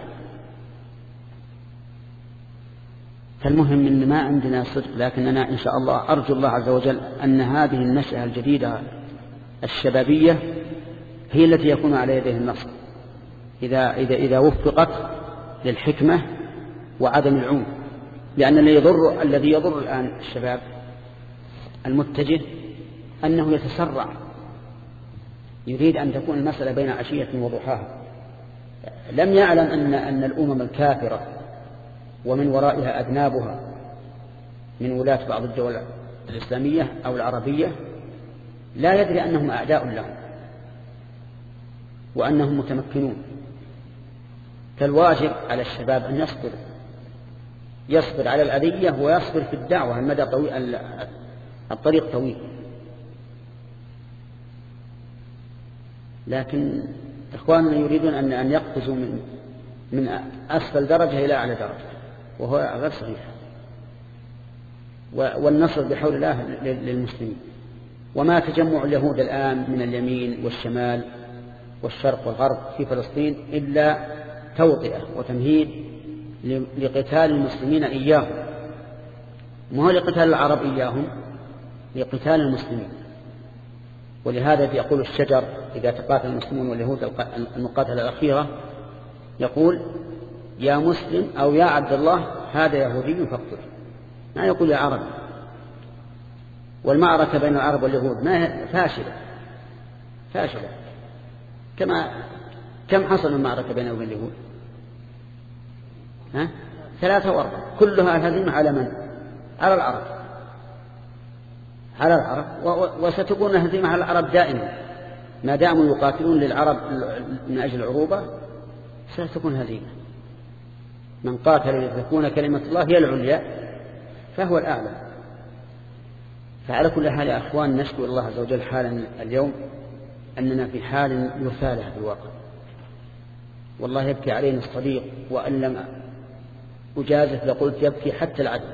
فالمهم إن ما عندنا صدق، لكننا إن شاء الله أرجو الله عز وجل أن هذه النشأة الجديدة الشبابية هي التي يكون على يديه النصر، إذا, إذا, إذا وفقت للحكمة وعدم العنف. لأن الذي يضر, الذي يضر الآن الشباب المتجه أنه يتسرع، يريد أن تكون المسألة بين عشية وضحاها. لم يعلم أن, أن الأمم الكافرة ومن ورائها أذنابها من ولاة بعض الدول الإسلامية أو العربية لا يدري أنهم أعداء لهم وأنهم متمكنون. فالواجب على الشباب أن يصبروا، يصبر على الأذية ويصبر في الدعوة. المدى طويل، الطريق طويل. لكن إخواننا يريدون أن أن يقفزوا من من أسفل درجة إلى أعلى درجة، وهو غير صحيح. والنصر بحول الله للمسلمين. وما تجمع اليهود الآن من اليمين والشمال والشرق والغرب في فلسطين إلا توطئة وتمهيد لقتال المسلمين إياهم، ما هو لقتال العرب إياهم، لقتال المسلمين. ولهذا يقول الشجر إذا تقاتل المسلمون واليهود المقاتلة الأخيرة، يقول يا مسلم أو يا عبد الله هذا يهودي فاقتل، ما يقول يا عربي. والمعركة بين العرب واليهود ما فاشلة فاشلة كما كم حصل المعركة بين اليهود؟ ها؟ ثلاثة وأربعة، كلها الهزيمة على من؟ على العرب، على العرب. وستكون الهزيمة على العرب دائما ما داموا يقاتلون للعرب من أجل العروبة، ستكون هزيمة. من قاتل لتكون كلمة الله هي العليا فهو الأعلى. فعلى كل حال يا أخوان نشكو الله عز وجل حالا اليوم أننا في حال يثالة في الواقع. والله يبكي علينا الصديق، وأن لم أجازف لقلت يبكي حتى العدل.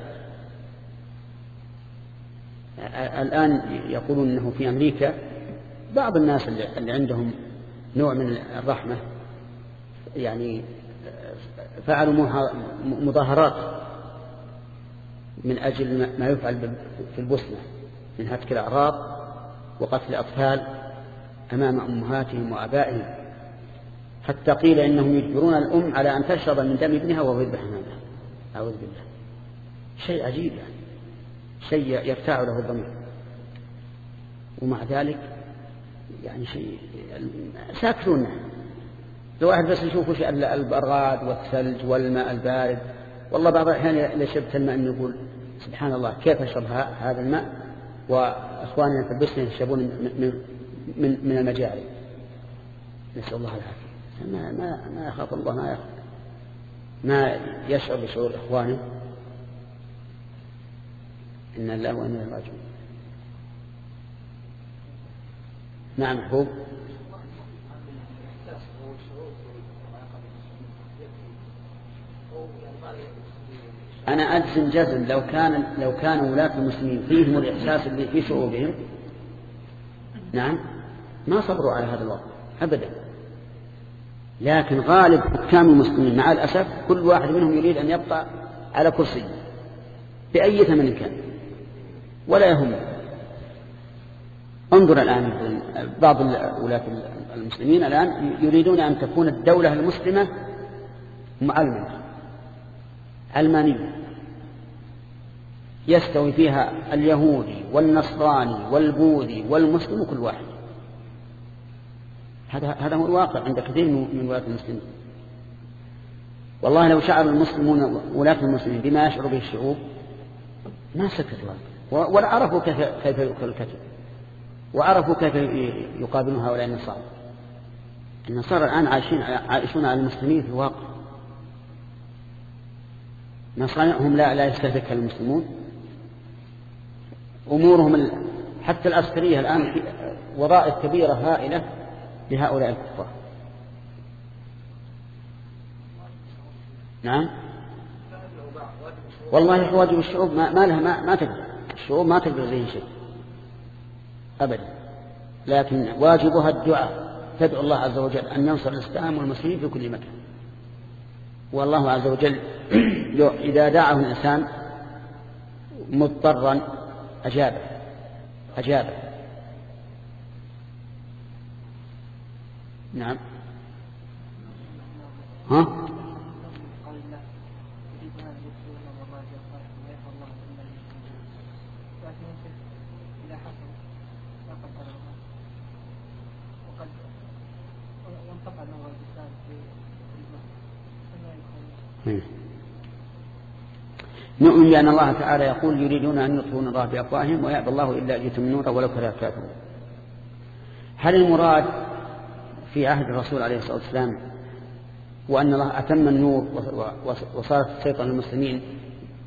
الآن يقولون أنه في أمريكا بعض الناس اللي عندهم نوع من الرحمة يعني فعلوا مظاهرات من أجل ما يفعل في البوسنة من هتك الأعراض وقتل الأطفال أمام أمهاتهم وأبائهم، حتى قيل إنهم يجبرون الأم على أن تشرب من دم ابنها وهو يذبح أمامها. أعوذ بالله، شيء عجيب يعني، شيء يرتاع له الضمير. ومع ذلك يعني شيء ساكتون. لو واحد بس يشوفوا شيء البراد والثلج والماء البارد، والله بعض الأحيان إذا شربت الماء إنه يقول سبحان الله كيف أشرب هذا الماء وأخواننا في البوسنة يشربون من من من المجاري. نسأل الله العافية. ما ما ما يخاف الله، ما يخاف ما يشعر بشعور إخوانه. إن الله وإنا إليه راجعون. نعم محبوب. أنا أجزم جزم لو كان لو كان ولاة المسلمين فيهم الإحساس اللي في شعوبهم، نعم ما صبروا على هذا الوضع أبدا. لكن غالب حكام المسلمين مع الأسف كل واحد منهم يريد أن يبقى على كرسي بأي ثمن كان ولا يهم. انظر الآن بعض ولاة المسلمين الآن يريدون أن تكون الدولة المسلمة معلمة علمانية يستوي فيها اليهودي والنصراني والبوذي والمسلم كل واحد. هذا هذا هو الواقع عند كثير من ولاة المسلمين. والله لو شعر المسلمون ولاة المسلمين بما يشعر به الشعوب ما سكتوا ولا عرفوا كيف كيف يؤكل الكتب، وعرفوا كيف يقابلون هؤلاء النصارى. النصارى الآن عايشين عايشون على المسلمين في الواقع. مصانعهم لا لا يستهلكها المسلمون. أمورهم حتى العسكرية الآن في وظائف كبيرة هائلة لهؤلاء الكفار. نعم والله واجب الشعوب ما, ما لها ما, ما تقدر الشعوب ما تقدر زي شيء أبدا، لكن واجبها الدعاء. تدعو الله عز وجل أن ينصر الإسلام والمسلمين في كل مكان. والله عز وجل إذا دعاه الإنسان مضطرا أجابه أجابه نعم. ها نؤمن بأن الله تعالى يقول يريدون أن يطفئوا الله بأفواههم ويأبى الله إلا أن يتم نوره ولو كره الكافرون. هل المراد في عهد الرسول عليه الصلاة والسلام وأن الله أتم النور وصارت تسيطر المسلمين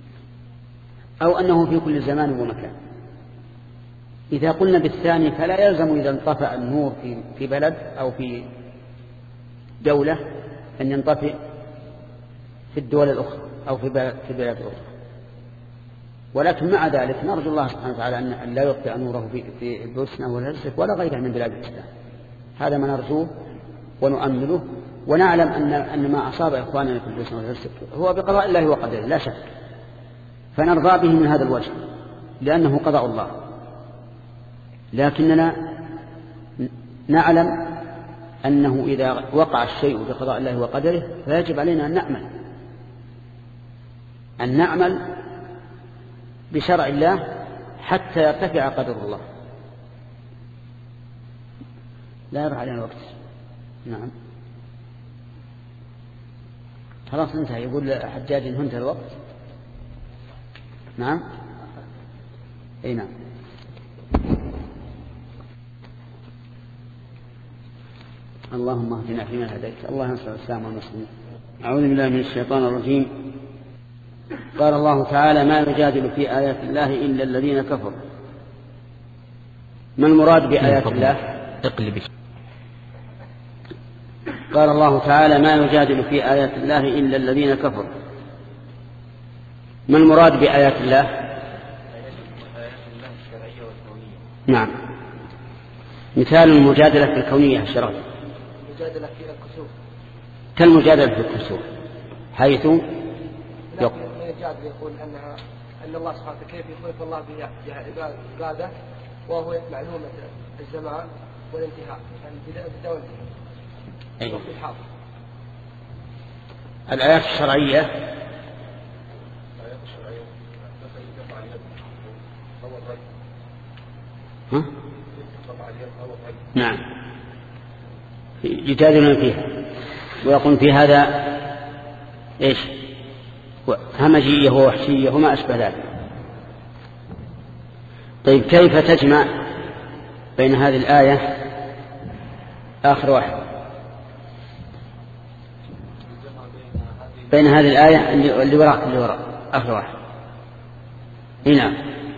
أو أنه في كل زمان ومكان. إذا قلنا بالثاني فلا يلزم إذا انطفأ النور في بلد أو في دولة أن ينطفئ في الدول الأخرى أو في بلد في بلاد أخرى، ولكن مع ذلك نرجو الله سبحانه وتعالى أن لا يطفئ نوره في البوسنة والهرسك ولا غيرها من بلاد الإسلام. هذا ما نرجوه ونؤمله، ونعلم أن أن ما أصاب إخواننا في البوسنة والهرسك هو بقضاء الله وقدره لا شك، فنرضى به من هذا الوجه لأنه قضاء الله. لكننا نعلم أنه إذا وقع الشيء بقضاء الله وقدره فيجب علينا أن نعمل أن نعمل بشرع الله حتى يرتفع قدر الله. لا يرى علينا الوقت. نعم خلاص انتهى. يقول حجاج إن انتهى الوقت. نعم أي نعم. اللهم اهدنا فيمن هديت، اللهم انصر الإسلام والمسلمين. أعوذ بالله من الشيطان الرجيم. قال الله تعالى: ما يجادل في آيات الله إلا الذين كفروا. ما المراد بآيات الله؟ اقلب. قال الله تعالى: ما يجادل في آيات الله إلا الذين كفروا. ما المراد بآيات الله؟ آيات الله الشرعية والكونية. نعم. مثال المجادلة في الكونية الشرعية. المجادلة في الكسوف كالمجادلة في الكسوف، حيث يقول يقول أنها أن الله سبحانه كيف يخلف الله بعباده وهو معلومة الزمان والانتهاء، يعني بداية والانتهاء. أيوة. الآيات الشرعية ها؟ نعم يجادلون فيها ويقول في هذا إيش همجية ووحشية وما أشبه ذلك. طيب كيف تجمع بين هذه الآية آخر واحد بين هذه الآية اللي وراء اللي وراء آخر واحد هنا،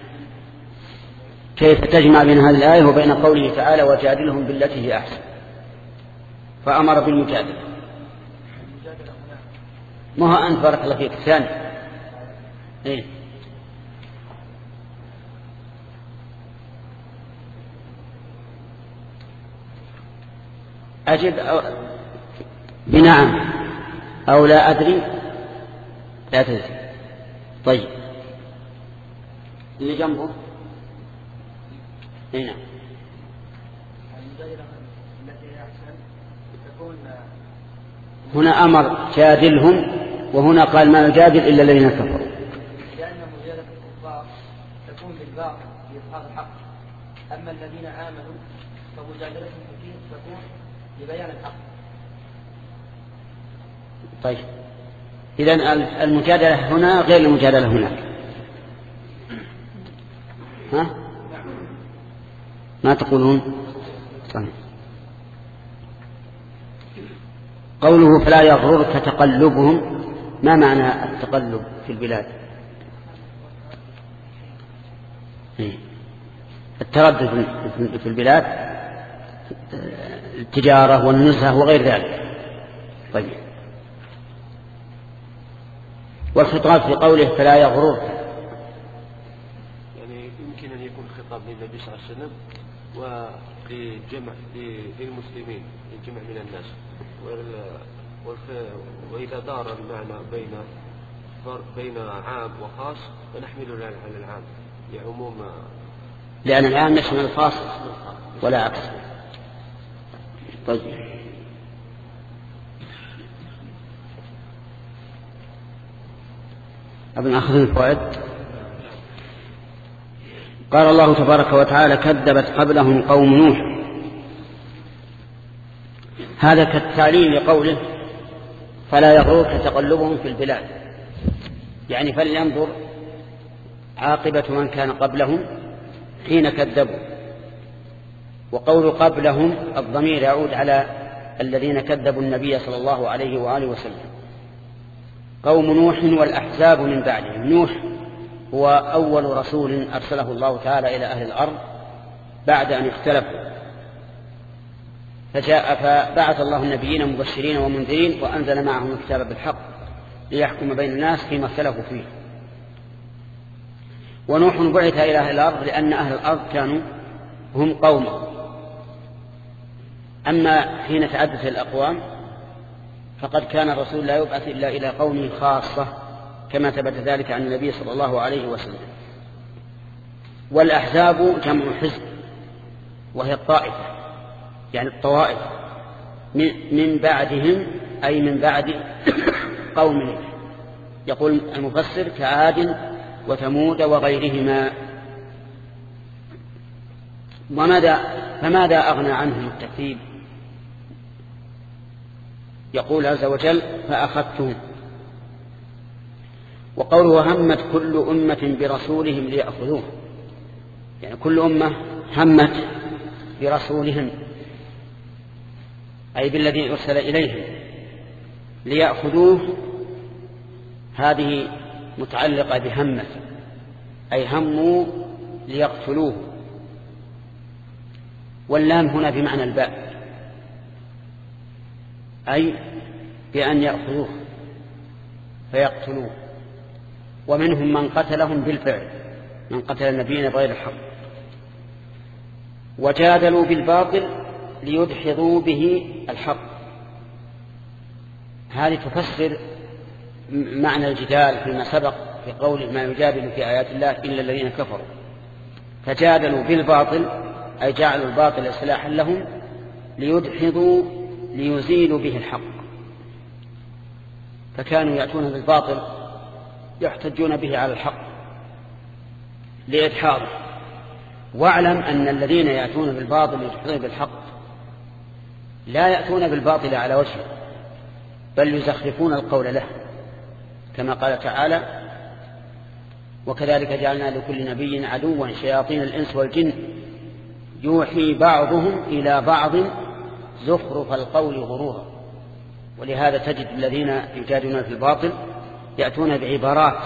كيف تجمع بين هذه الآية وبين قوله تعالى: وجادلهم بالتي هي أحسن، فأمر بالمجادلة. ما هو أنت بارك الله فيك الثاني إيه؟ أجب أو بنعم أو لا أدري لا تدري. طيب اللي جنبه هنا هنا أمر جادلهم، وهنا قال ما يجادل إلا الذين كفروا. لأن مجادلة الكفار تكون بالباطل لإظهار الحق، أما الذين آمنوا فمجادلتهم تكون لبيان الحق. طيب إذن المجادلة هنا غير المجادلة هناك. ها؟ ما تقولون؟ طيب. قوله فلا يغررك تقلبهم، ما معنى التقلب في البلاد؟ التردد في البلاد، التجارة والنزهة وغير ذلك. طيب والخطاب في قوله فلا يغررك، يعني يمكن أن يكون خطاب للنبي صلى الله عليه وسلم ولجمع للمسلمين، للجمع من الناس، وإذا دار المعنى بين بين عام وخاص فنحمله على العام لعموم، لأن العام يشمل الخاص ولا عكس. طيب أبن أخذ الفوائد. قال الله تبارك وتعالى: كذبت قبلهم قوم نوح. هذا كالتعليل لقوله فلا يغررك تقلبهم في البلاد، يعني فلينظر عاقبة من كان قبلهم حين كذبوا. وقول قبلهم الضمير يعود على الذين كذبوا النبي صلى الله عليه وآله وسلم، قوم نوح والأحزاب من بعدهم. نوح هو أول رسول أرسله الله تعالى إلى أهل الأرض بعد أن اختلفوا، فجاء فبعث الله النبيين مبشرين ومنذرين وأنزل معهم الكتاب بالحق ليحكم بين الناس فيما اختلفوا فيه. ونوح بعث إلى أهل الأرض لأن أهل الأرض كانوا هم قومه. أما حين تعدت الأقوام فقد كان الرسول لا يبعث إلا إلى قوم خاصة كما ثبت ذلك عن النبي صلى الله عليه وسلم. والأحزاب جمع حزب وهي الطائفة، يعني الطوائف من بعدهم أي من بعد قوم نوح. يقول المفسر كعاد وثمود وغيرهما. وماذا فماذا أغنى عنهم التكذيب؟ يقول عز وجل فأخذتهم. وقوله همت كل أمة برسولهم ليأخذوه، يعني كل أمة همت برسولهم أي بالذي أرسل إليهم ليأخذوه. هذه متعلقة بهمة أي هموا ليقتلوه، واللام هنا بمعنى الباء أي بأن يأخذوه فيقتلوه. ومنهم من قتلهم بالفعل، من قتل النبيين بغير الحق. وجادلوا بالباطل ليدحضوا به الحق. هذه تفسر معنى الجدال فيما سبق في قوله ما يجادل في آيات الله إلا الذين كفروا. فجادلوا بالباطل أي جعلوا الباطل سلاحا لهم ليدحضوا ليزيلوا به الحق، فكانوا يأتون بالباطل يحتجون به على الحق لإدحاضه. واعلم أن الذين يأتون بالباطل يدحضون بالحق لا يأتون بالباطل على وجهه، بل يزخرفون القول له، كما قال تعالى وكذلك جعلنا لكل نبي عدوا شياطين الإنس والجن يوحي بعضهم إلى بعض زخرف القول غرورا. ولهذا تجد الذين يجادلون في الباطل يأتون بعبارات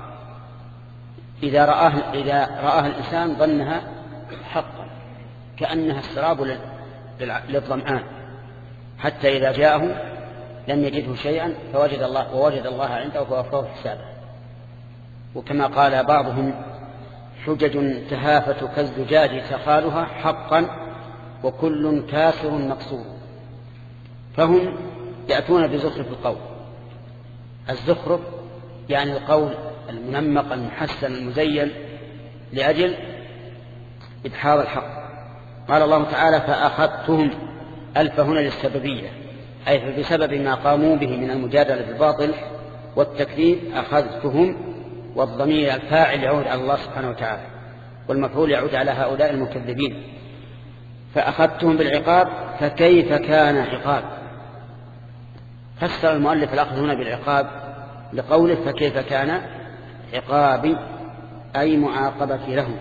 إذا رآه, إذا رآه الإنسان ظنها حقا كأنها السراب للظمآن، حتى إذا جاءه لم يجده شيئا فوجد الله ووجد الله عنده فوفاه حسابه. وكما قال بعضهم حجج تهافت كالزجاج تخالها حقا وكل كاسر مكسور. فهم يأتون بزخرف القول. الزخرف يعني القول المنمق المحسن المزين لأجل إدحاض الحق. قال الله تعالى فأخذتهم، ألف هنا للسببية أي فبسبب ما قاموا به من المجادلة بالباطل والتكذيب أخذتهم، والضمير الفاعل يعود على الله سبحانه وتعالى والمفعول يعود على هؤلاء المكذبين. فأخذتهم بالعقاب فكيف كان عقاب. فسر المؤلف الأخذ هنا بالعقاب لقوله فكيف كان عقابي أي معاقبتي لهم.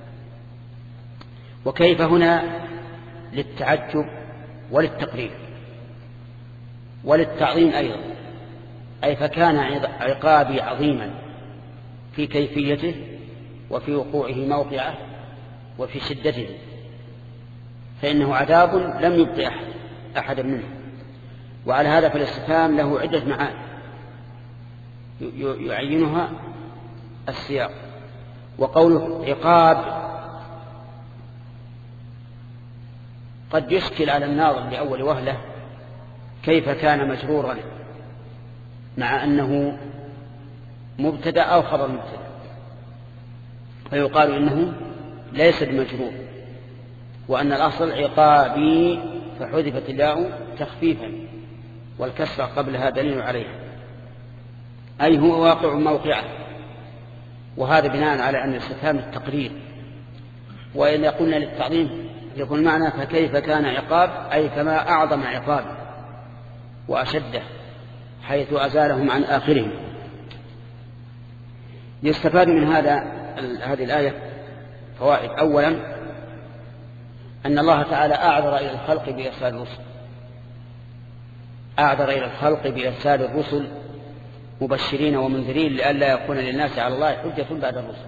وكيف هنا للتعجب وللتقرير وللتعظيم أيضا، أي فكان عقابي عظيما في كيفيته وفي وقوعه موقعه وفي شدته، فإنه عذاب لم يبقي أحد أحدا منه. وعلى هذا فالاستفهام له عدة معاني يعينها السياق. وقوله عقاب قد يشكل على الناظر لأول وهلة كيف كان مجرورا مع أنه مبتدأ أو خبر مبتدأ، فيقال إنه ليس بمجرور، وأن الأصل عقابي فحذفت الياء تخفيفا والكسر قبلها دليل عليها، أي هو واقع موقعه. وهذا بناء على أن الاستفهام التقرير. وإن قلنا للتعظيم يكون معنى فكيف كان عقاب أي كما أعظم عقاب وأشده حيث أزالهم عن آخرهم. يستفاد من هذا هذه الآية فوائد. أولا أن الله تعالى أعذر إلى الخلق بإرسال الرسل، أعذر إلى الخلق بإرسال الرسل مبشرين ومنذرين لئلا يكون للناس على الله حجة بعد الرسل.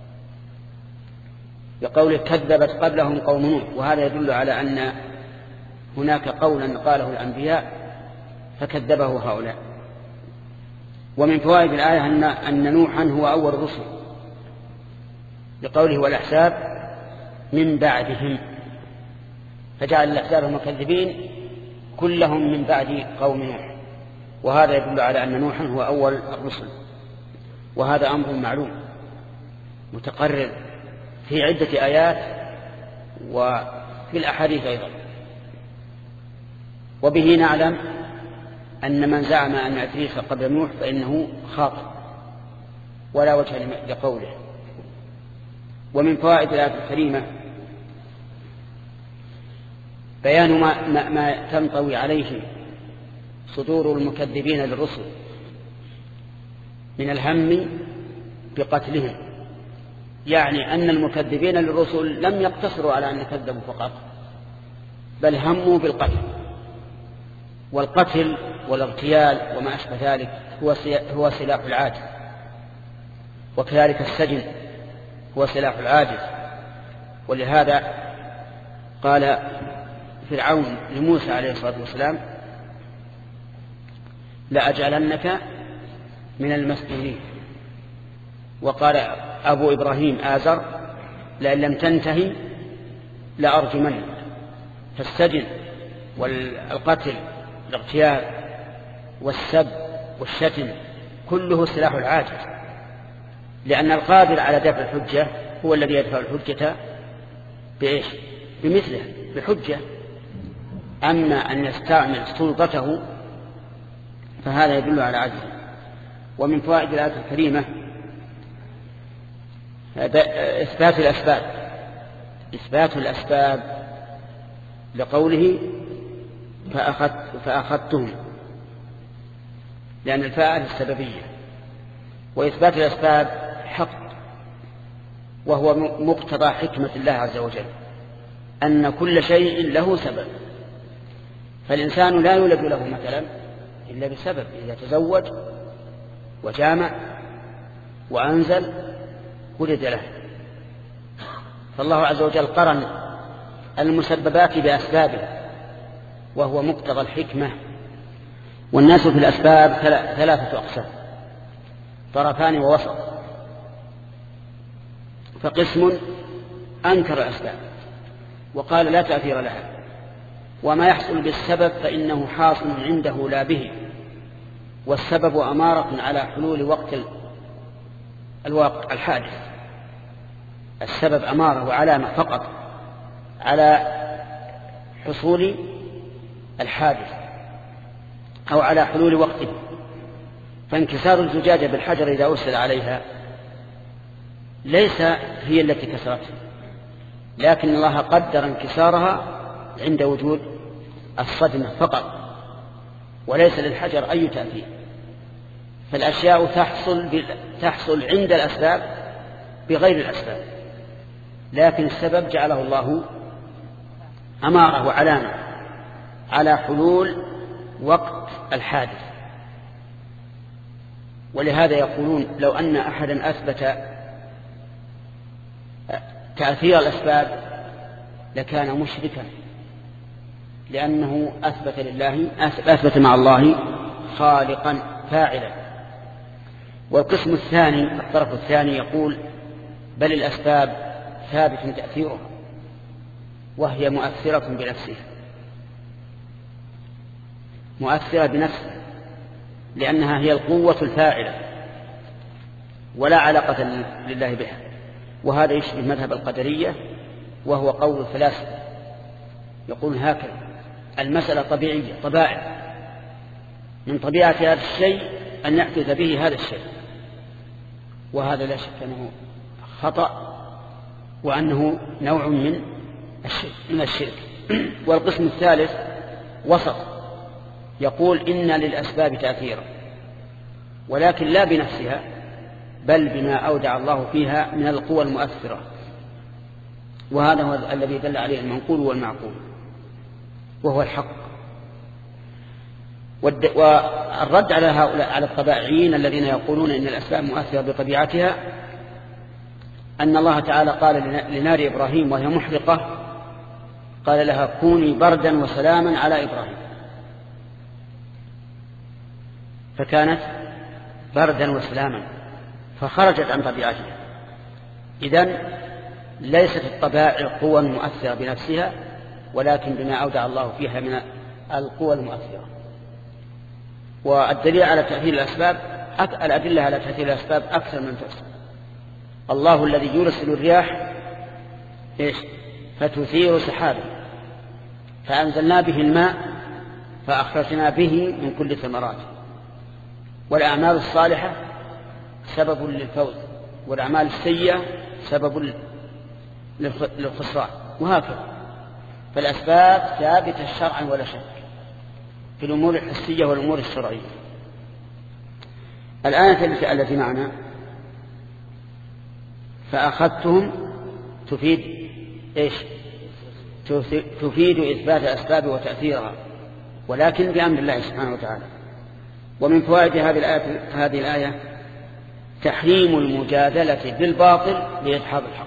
بقوله كذبت قبلهم قوم نوح، وهذا يدل على أن هناك قولا قاله الأنبياء فكذبه هؤلاء. ومن فوائد الآية أن, أن نوحا هو أول الرسل بقوله والأحزاب من بعدهم، فجعل الأحزاب المكذبين كلهم من بعد قوم نوح، وهذا يدل على أن نوحا هو أول الرسل، وهذا أمر معلوم متقرر في عدة آيات وفي الأحاديث أيضا. وبه نعلم أن من زعم أن إدريس قبل نوح فإنه خاطئ ولا وجه لقوله. ومن فوائد الآية الكريمة بيان ما, ما, ما تنطوي عليه صدور المكذبين للرسل من الهم بقتلهم، يعني أن المكذبين للرسل لم يقتصروا على أن كذبوا فقط، بل هموا بالقتل، والقتل والاغتيال وما أشبه ذلك هو سلاح العاجز، وكذلك السجن هو سلاح العاجز. ولهذا قال فرعون لموسى عليه الصلاة والسلام لأجعلنك من المسجونين، وقال أبو إبراهيم آزر لئن لم تنتهي لأرجمنك. فالسجن والقتل الاغتيال والسب والشتم كله سلاح العاجز، لأن القادر على دفع الحجة هو الذي يدفع الحجة بإيش؟ بمثله، بحجة. أما أن يستعمل سلطته فهذا يدل على عجزه. ومن فوائد الآية الكريمة إثبات الأسباب، إثبات الأسباب لقوله فأخذت فأخذتهم، لأن الفاعل السببية. وإثبات الأسباب حق، وهو مقتضى حكمة الله عز وجل أن كل شيء له سبب، فالإنسان لا يولد له مثلا إلا بسبب، إذا تزوج وجامع وأنزل ولد له. فالله عز وجل قرن المسببات بأسبابه، وهو مقتضى الحكمة. والناس في الأسباب ثلاثة أقسام، طرفان ووسط. فقسم أنكر الأسباب وقال لا تأثير لها، وما يحصل بالسبب فإنه حاصل عنده لا به، والسبب أمارة على حلول وقت الواقع الحادث. السبب أمارة وعلامة فقط على حصول الحادث أو على حلول وقته. فانكسار الزجاجة بالحجر إذا أرسل عليها ليس هي التي كسرتها، لكن الله قدر انكسارها عند وجود الصدمة فقط، وليس للحجر أي تأثير. فالأشياء تحصل, تحصل عند الأسباب بغير الأسباب، لكن السبب جعله الله أمارة وعلامة على حلول وقت الحادث. ولهذا يقولون لو أن أحدا أثبت تأثير الأسباب لكان مشركا، لأنه أثبت لله أثبت مع الله خالقا فاعلا. والقسم الثاني الطرف الثاني يقول بل الأسباب ثابت تأثيرها، وهي مؤثرة بنفسها، مؤثرة بنفسها، لأنها هي القوة الفاعلة ولا علاقة لله بها. وهذا يشبه مذهب القدرية، وهو قول الفلاسفة، يقول هكذا المسألة طبيعية، طبائع، من طبيعة هذا الشيء أن يحدث به هذا الشيء، وهذا لا شك أنه خطأ وأنه نوع من الشرك, من الشرك. والقسم الثالث وسط، يقول إن للأسباب تأثيرا، ولكن لا بنفسها بل بما أودع الله فيها من القوى المؤثرة، وهذا هو الذي دل عليه المنقول والمعقول وهو الحق. والرد على هؤلاء على الطبائعيين الذين يقولون إن الأسباب مؤثرة بطبيعتها أن الله تعالى قال لنار إبراهيم وهي محرقة قال لها كوني بردا وسلاما على إبراهيم، فكانت بردا وسلاما فخرجت عن طبيعتها. إذن ليست الطبائع قوى مؤثرة بنفسها، ولكن بما أودع الله فيها من القوى المؤثرة. والدليل على تأثير الأسباب، الأدلة على تأثير الأسباب أكثر من تفسير. الله الذي يرسل الرياح إيش؟ فتثير سحابا فأنزلنا به الماء فأخرجنا به من كل ثمرات. والأعمال الصالحة سبب للفوز، والأعمال السيئة سبب للخسران، وهكذا. فالأسباب ثابتة شرعا ولا شك في الأمور الحسية والأمور الشرعية. الآية التي معنا فأخذتهم تفيد إيش؟ تفيد إثبات أسباب وتأثيرها، ولكن بأمر الله سبحانه وتعالى. ومن فوائد هذه الآية, هذه الآية تحريم المجادلة بالباطل لإدحاض الحق،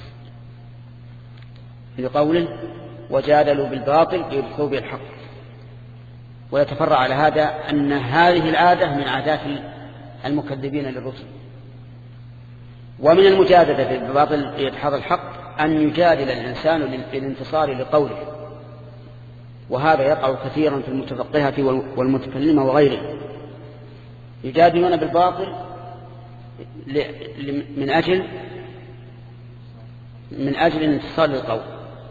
لقوله وجادلوا بالباطل ليدحضوا به الحق. ويتفرع على هذا أن هذه العادة من عادات المكذبين للرسل. ومن المجادلة بالباطل لإدحاض الحق أن يجادل الإنسان للانتصار لقوله، وهذا يقع كثيرا في المتفقهة والمتكلمة وغيره، يجادلون بالباطل من أجل من أجل الانتصار للقول،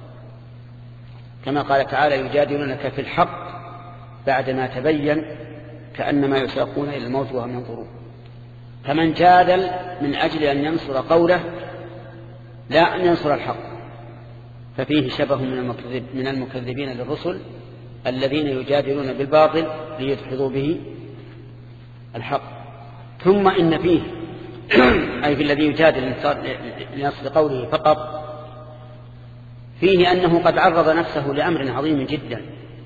كما قال تعالى يجادلونك في الحق بعدما تبين كأنما يساقون إلى الموت وهم ينظرون. فمن جادل من أجل أن ينصر قوله لا أن ينصر الحق ففيه شبه من المكذبين للرسل الذين يجادلون بالباطل ليدحضوا به الحق. ثم إن فيه أي في الذي يجادل لنصر قوله فقط فيه أنه قد عرض نفسه لأمر عظيم جدا،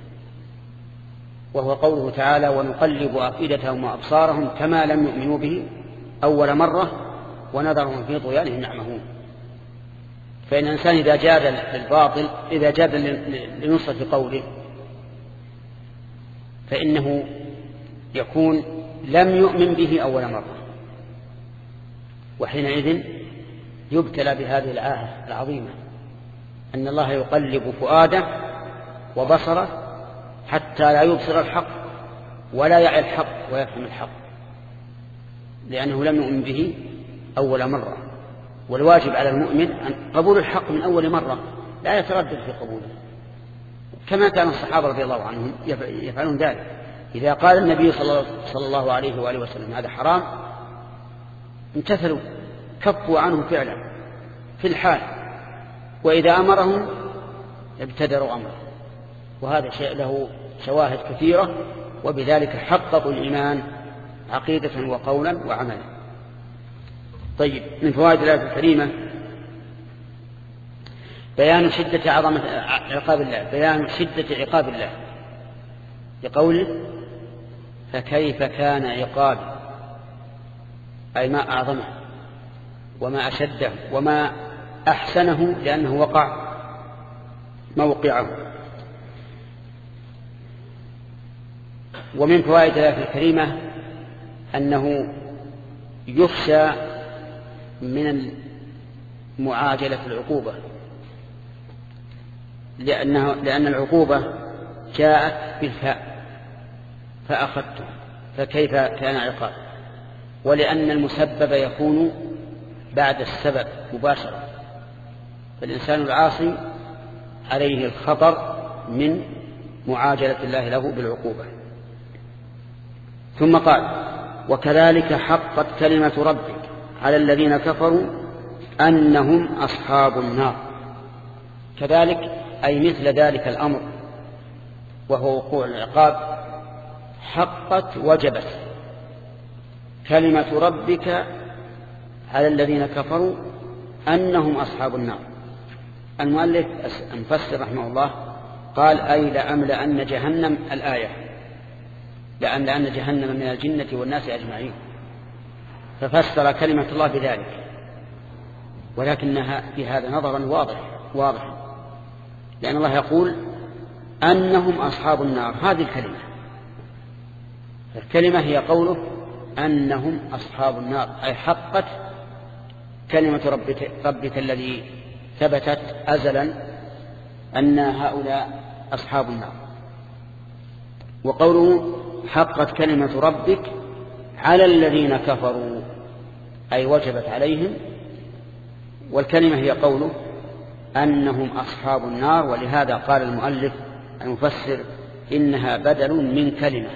وهو قوله تعالى ونقلب أفئدتهم وأبصارهم كما لم يؤمنوا به أول مرة ونذرهم في طغيانهم يعمهون. فإن الإنسان إذا جادل بالباطل إذا جادل لنصرة قوله فإنه يكون لم يؤمن به أول مرة، وحينئذ يبتلى بهذه العاهة العظيمة أن الله يقلب فؤاده وبصره حتى لا يبصر الحق ولا يعي الحق ويفهم الحق، لأنه لم يؤمن به أول مرة. والواجب على المؤمن أن قبول الحق من أول مرة لا يتردد في قبوله، كما كان الصحابة رضي الله عنهم يفعلون ذلك. إذا قال النبي صلى الله عليه وآله وسلم هذا حرام امتثلوا كفوا عنه فعلا في الحال، وإذا أمرهم ابتدروا أمره. وهذا شيء له شواهد كثيرة، وبذلك حققوا الإيمان عقيدة وقولا وعملا. طيب، من فوائد الآية الكريمة بيان شدة عظمة عقاب الله، بيان شدة عقاب الله بقوله فكيف كان عقاب، أي ما أعظمه وما أشده وما أحسنه لأنه وقع موقعه. ومن فوائد الآية الكريمة أنه يخشى من معاجلة العقوبة، لأنه لأن العقوبة جاءت بالفاء فأخذته فكيف كان عقاب، ولأن المسبب يكون بعد السبب مباشرة، فالإنسان العاصي عليه الخطر من معاجلة الله له بالعقوبة. ثم قال وكذلك حقت كلمة ربك على الذين كفروا أنهم أصحاب النار. كذلك أي مثل ذلك الأمر وهو وقوع العقاب حقت وجبت كلمة ربك على الذين كفروا أنهم أصحاب النار. المؤلف المفسر رحمه الله قال أي لأملأن جهنم الآية، لأن لأن جهنم من الجنة والناس أجمعين، ففسر كلمة الله بذلك، ولكنها في هذا نظرا واضح واضح لأن الله يقول أنهم أصحاب النار. هذه الكلمة الكلمة هي قوله أنهم أصحاب النار، أي حقت كلمة ربك, ربك الذي ثبتت أزلا أن هؤلاء أصحاب النار. وقوله حقت كلمة ربك على الذين كفروا، أي وجبت عليهم، والكلمة هي قوله أنهم أصحاب النار. ولهذا قال المؤلف المفسر إنها بدل من كلمة.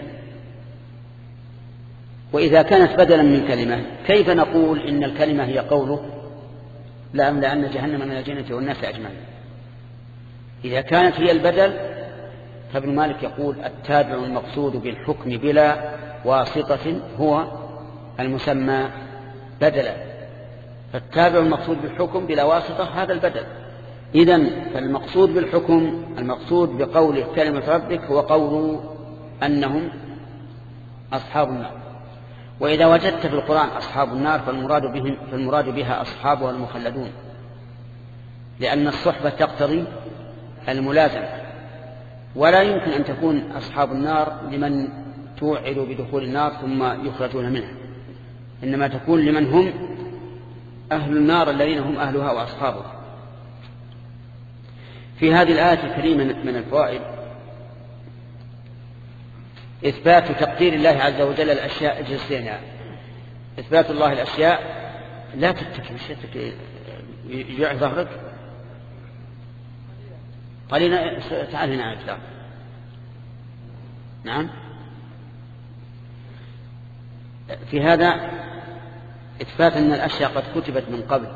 وإذا كانت بدلا من كلمة كيف نقول إن الكلمة هي قوله لأملأن جهنم من الجنة والناس أجمعين؟ إذا كانت هي البدل فابن مالك يقول التابع المقصود بالحكم بلا واسطة هو المسمى بدلا، فالتابع المقصود بالحكم بلا واسطة هذا البدل. إذن فالمقصود بالحكم المقصود بقوله كلمة ربك هو قول أنهم أصحاب النار. وإذا وجدت في القرآن أصحاب النار فالمراد بهم فالمراد بها أصحابها المخلدون، لأن الصحبة تقتضي الملازمة، ولا يمكن أن تكون أصحاب النار لمن توعد بدخول النار ثم يخرجون منها، إنما تكون لمن هم أهل النار الذين هم أهلها وأصحابها. في هذه الآية الكريمة من الفوائد إثبات تقدير الله عز وجل الأشياء جنسيا. إثبات الله الأشياء لا تتكي مشيتك يجوع ظهرك قليلا. تعال هنا عبد الله. نعم. في هذا إثبات أن الأشياء قد كتبت من قبل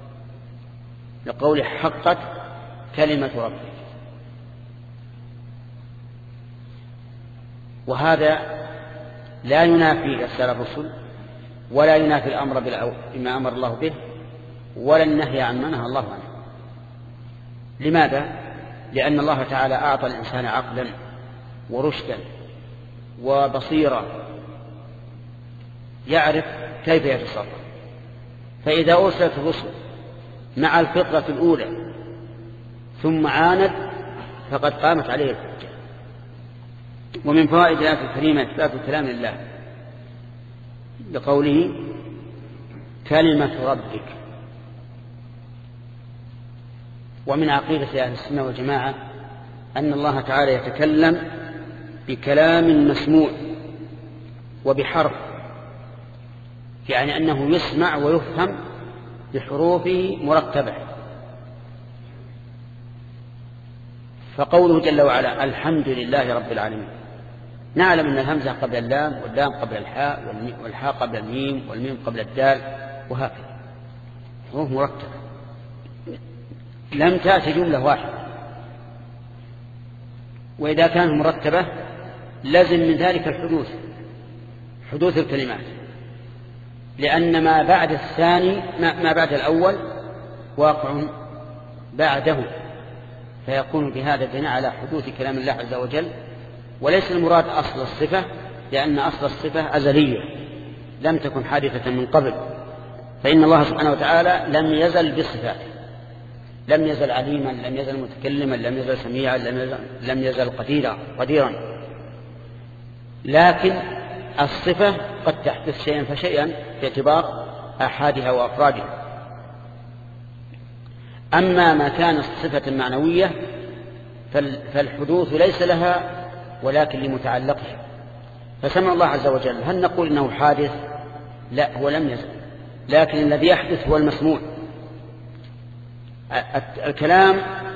لقول حقت كلمة ربك، وهذا لا ينافي إرسال الرسل ولا ينافي الأمر بما أمر الله به ولا النهي عن ما نهى الله عنه. لماذا؟ لأن الله تعالى أعطى الإنسان عقلا ورشدا وبصيرة يعرف كيف يتصرف، فإذا أرسلت الرسل مع الفطرة الأولى ثم عاند فقد قامت عليه الحجة. ومن فوائد الآية الكريمة إثبات كلام الله بقوله كلمة ربك. ومن عقيدة أهل السنة والجماعة أن الله تعالى يتكلم بكلام مسموع وبحرف، يعني أنه يسمع ويفهم بحروفه مرتبة. فقوله جل وعلا الحمد لله رب العالمين، نعلم أن الهمزة قبل اللام واللام قبل الحاء والحاء قبل الميم والميم قبل الدال وهكذا، حروف مرتبة لم تأتي جملة واحدة. وإذا كانت مرتبة لازم من ذلك الحدوث، حدوث الكلمات، لأن ما بعد الثاني ما بعد الأول واقع بعده، فيكون بهذا البناء على حدوث كلام الله عز وجل. وليس المراد أصل الصفة، لأن أصل الصفة أزلية لم تكن حادثة من قبل، فإن الله سبحانه وتعالى لم يزل بصفاته، لم يزل عليما، لم يزل متكلما، لم يزل سميعا، لم يزل قديرا قديرا لكن الصفة قد تحدث شيئا فشيئا باعتبار أحادها وأفرادها. أما ما كان صفة معنوية فالحدوث ليس لها ولكن لمتعلقها. فسمع الله عز وجل هل نقول إنه حادث؟ لا، هو لم يزل، لكن الذي يحدث هو المسموع. الكلام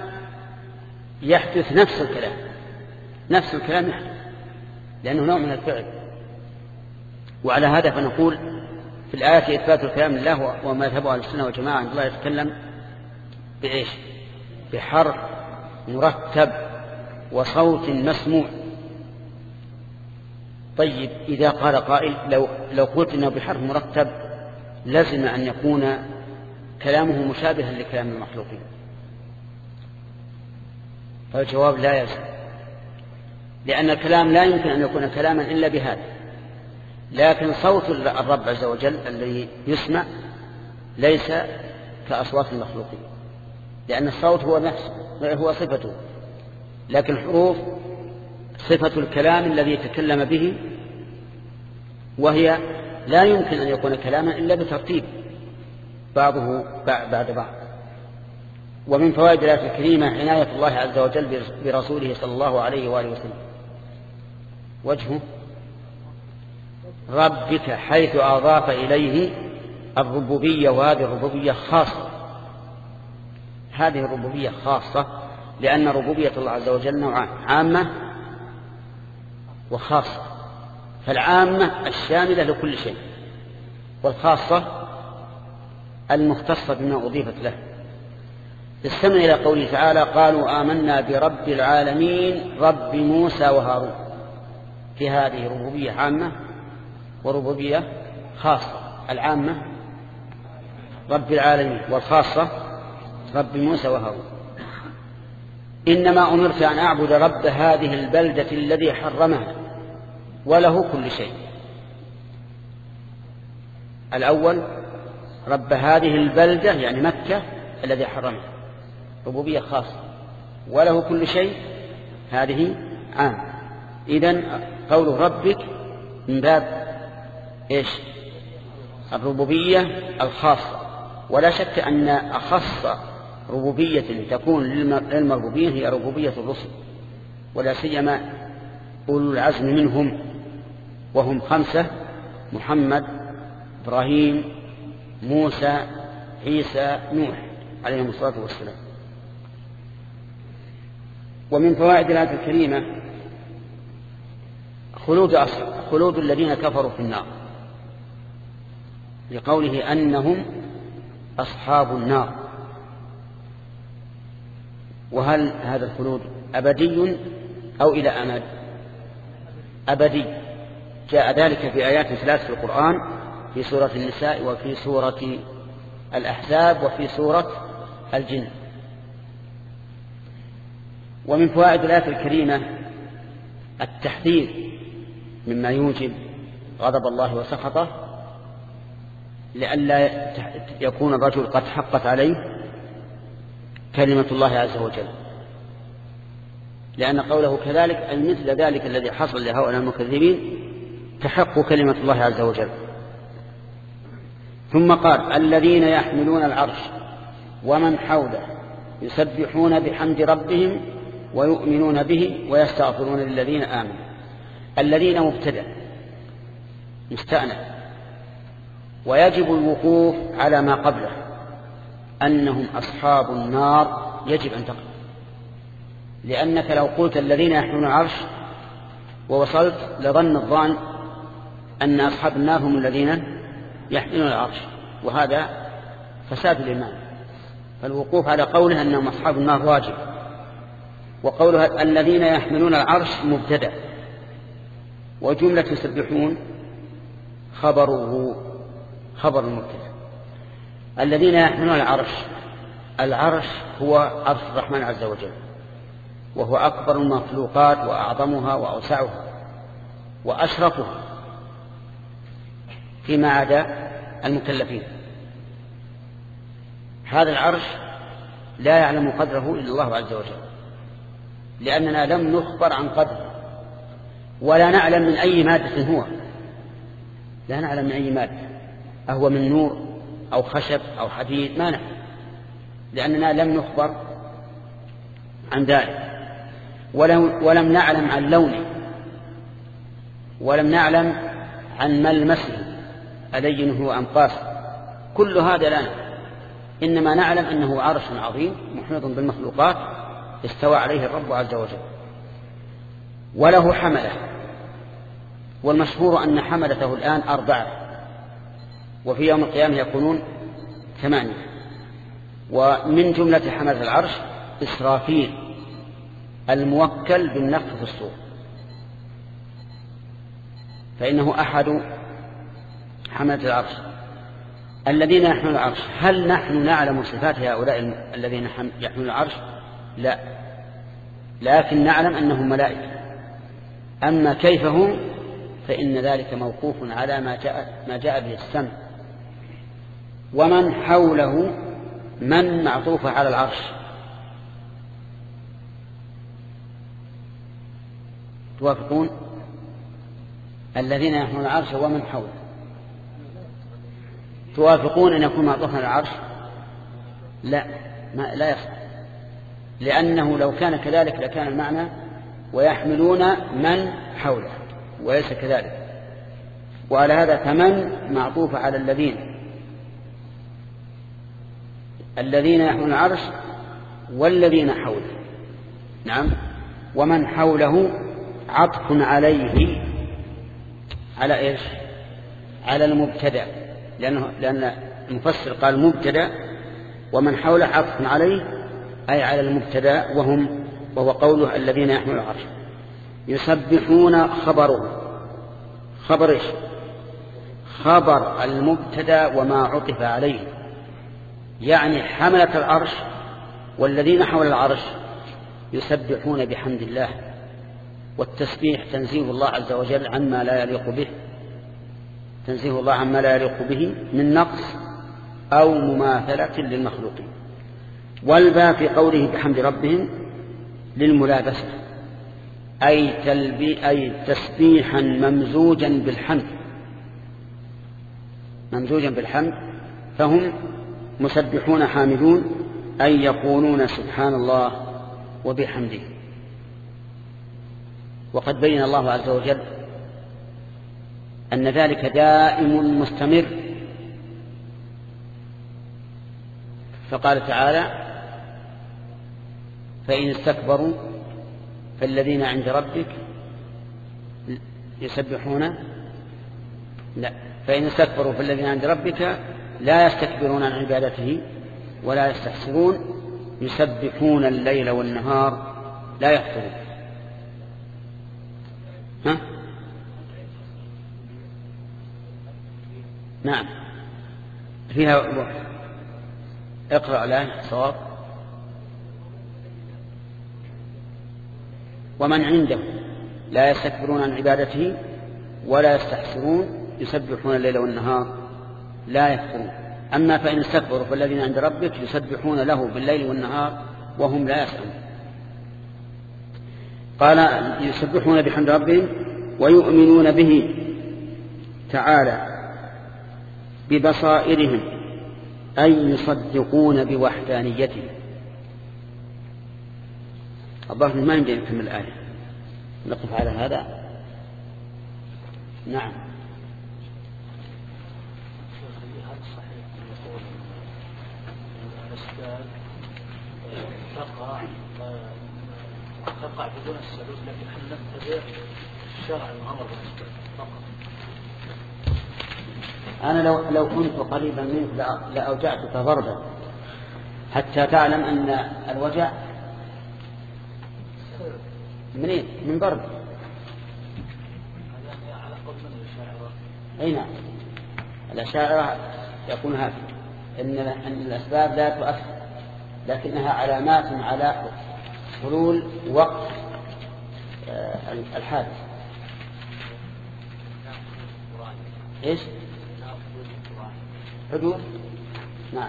يحدث نفس الكلام، نفس الكلام يحدث لأنه نوع من الفعل. وعلى هذا فنقول في الآية إثبات الكلام لله، وما ذهبوا أهل السنة والجماعة عند الله يتكلم بإيش؟ بحرف مرتب وصوت مسموع. طيب إذا قال قائل لو, لو قلت إنه بحرف مرتب لازم أن يكون كلامه مشابها لكلام المخلوقين، فالجواب لا يلزم، لأن الكلام لا يمكن أن يكون كلاما إلا بهذا. لكن صوت الرب عز وجل الذي يسمع ليس كأصوات المخلوقين، لأن الصوت هو نفسه هو صفته، لكن الحروف صفة الكلام الذي يتكلم به، وهي لا يمكن أن يكون كلاما إلا بترتيب بعضه بعد بعض. ومن فوائد الآية الكريمة عناية الله عز وجل برسوله صلى الله عليه وآله وسلم. وجهه ربك حيث أضاف إليه الربوبية، وهذه الربوبية خاصة، هذه الربوبية خاصة لأن ربوبية الله عز وجل نوعان: عامة وخاصة. فالعامة الشاملة لكل شيء، والخاصة المختصة بما أضيفت له. استمع إلى قوله تعالى: قالوا آمنا برب العالمين رب موسى وهارون. في هذه ربوبية عامة وربوبية خاصة. العامة رب العالمين، والخاصة رب موسى وهارون. إنما أمرت أن أعبد رب هذه البلدة الذي حرمها وله كل شيء. الأول رب هذه البلدة يعني مكة الذي حرمها، ربوبية خاصة، وله كل شيء هذه عام. إذن قول ربك من باب إيش؟ الربوبية الخاصة. ولا شك أن أخص ربوبية تكون للمربوبين هي ربوبية الرسل، ولا سيما أولو العزم منهم، وهم خمسة: محمد، إبراهيم، موسى، عيسى، نوح عليهم الصلاة والسلام. ومن فوائد الآية الكريمة خلود أصحاب خلود الذين كفروا في النار، لقوله أنهم أصحاب النار. وهل هذا الخلود أبدي أو إلى أمد؟ أبدي. جاء ذلك في آيات ثلاث في القرآن: في سورة النساء، وفي سورة الأحزاب، وفي سورة الجن. ومن فوائد الآية الكريمة التحذير مما يوجب غضب الله وسخطه، لئلا يكون الرجل قد حقت عليه كلمة الله عز وجل، لأن قوله كذلك أي مثل ذلك الذي حصل لهؤلاء المكذبين تحق كلمة الله عز وجل. ثم قال: الذين يحملون العرش ومن حوله يسبحون بحمد ربهم ويؤمنون به ويستغفرون للذين آمنوا. الذين مبتدأ مستأنف، ويجب الوقوف على ما قبله أنهم أصحاب النار، يجب أن تقف، لأنك لو قلت الذين يحملون العرش ووصلت لظن الظان أن أصحاب النار هم الذين يحملون العرش، وهذا فساد الإيمان. فالوقوف على قوله أنهم أصحاب النار واجب. وقوله الذين يحملون العرش مبتدأ، وجملة يسبحون خبره خبر المبتدأ. الذين يحملون العرش، العرش هو عرش الرحمن عز وجل، وهو أكبر المخلوقات وأعظمها وأوسعها وأشرفها فيما عدا المكلفين. هذا العرش لا يعلم قدره إلا الله عز وجل، لأننا لم نخبر عن قدره، ولا نعلم من أي مادة هو، لا نعلم من أي مادة، أهو من نور أو خشب أو حديد، ما نعلم، لأننا لم نخبر عن ذلك. ولم, ولم نعلم عن لونه، ولم نعلم عن ملمسه ألين هو أم قاسي، كل هذا لا نعلم. إنما نعلم أنه عرش عظيم محيط بالمخلوقات استوى عليه الرب عز وجل، وله حمله، والمشهور أن حملته الآن أربعة، وفي يوم القيامة يكونون ثمانية. ومن جملة حملة العرش إسرافيل الموكل بالنفخ في الصور، فإنه أحد حملة العرش. الذين يحملون العرش، هل نحن نعلم صفات هؤلاء الذين يحملون العرش؟ لا، لكن نعلم أنهم ملائكة، أما كيف هم فإن ذلك موقوف على ما جاء, ما جاء به السمع. ومن حوله من معطوفة على العرش، توافقون؟ الذين يحملون العرش ومن حوله، توافقون أن يكون معطوفا على العرش؟ لا، ما لا يصح، لأنه لو كان كذلك لكان المعنى ويحملون من حوله، وليس كذلك. وعلى هذا فمن معطوف على الذين الذين يحملون العرش والذين حوله. نعم. ومن حوله عطف عليه على إيش؟ على المبتدأ، لأنه لأن المفسر قال مبتدأ ومن حوله عطف عليه أي على المبتدأ، وهم وهو قوله الذين يحملون العرش. يسبحون خبره، خبر إيش؟ خبر المبتدأ وما عطف عليه، يعني حملة العرش والذين حول العرش يسبحون بحمد الله. والتسبيح تنزيه الله عز وجل عما لا يليق به، تنزيه الله عما لا يليق به من نقص أو مماثلة للمخلوقين. والباء في قوله بحمد ربهم للملابسة، أي, تلبي أي تسبيحا ممزوجا بالحمد، ممزوجا بالحمد، فهم مسبحون حامدون، أي يقولون سبحان الله وبحمده. وقد بين الله عز وجل أن ذلك دائم مستمر، فقال تعالى فإن استكبروا فالذين عند ربك يسبحون لا فإن استكبروا فالذين عند ربك لا يستكبرون عن عبادته ولا يستحسرون يسبحون الليل والنهار لا يفترون. ها؟ نعم فيها اقرأ له صواب. ومن عنده لا يستكبرون عن عبادته ولا يستحسرون يسبحون الليل والنهار لا يفترون. أما فإن استكبروا فالذين عند ربك يسبحون له بالليل والنهار وهم لا يسألون. قال يسبحون بحمد ربهم ويؤمنون به تعالى ببصائرهم، أي يصدقون بوحدانيته. الظاهر ما يمكن نكمل الآية، نقف على هذا. نعم. تقع تقع بدون السبب، لكن هل نتبع الشرع الأمر بالسبب فقط؟ أنا لو لو كنت قريبا منك لأوجعتك ضربا حتى تعلم أن الوجع منين؟ من ضرب. على قول من الأشاعرة. أي نعم، الأشاعرة يقول هذا إن أن الأسباب لا تؤثر، لكنها علامات على حلول وقت الحادث. إيش؟ حدود. نعم.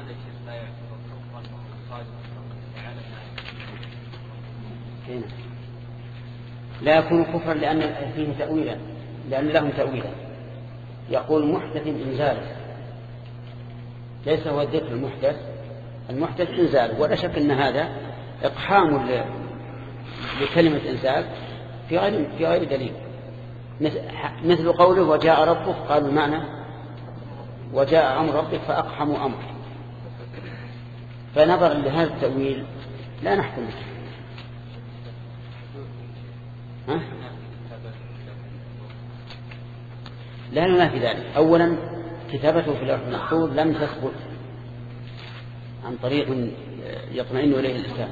لا يكون كفرا لأن فيه تأويلا، لأن لهم تأويلا. يقول محدث إنزال، ليس هو الذكر المحدث، المحدث إنزال، ولا شك أن هذا إقحام لكلمة إنزال في غير في غير دليل، مثل قوله وجاء ربك، قالوا المعنى وجاء أمر ربك فأقحموا أمر. فنظرا لهذا التأويل لا نحكم به. ها؟ لا ننافي ذلك. أولا كتابته في اللوح المحفوظ لم تثبت عن طريق يطمئن إليه الإنسان.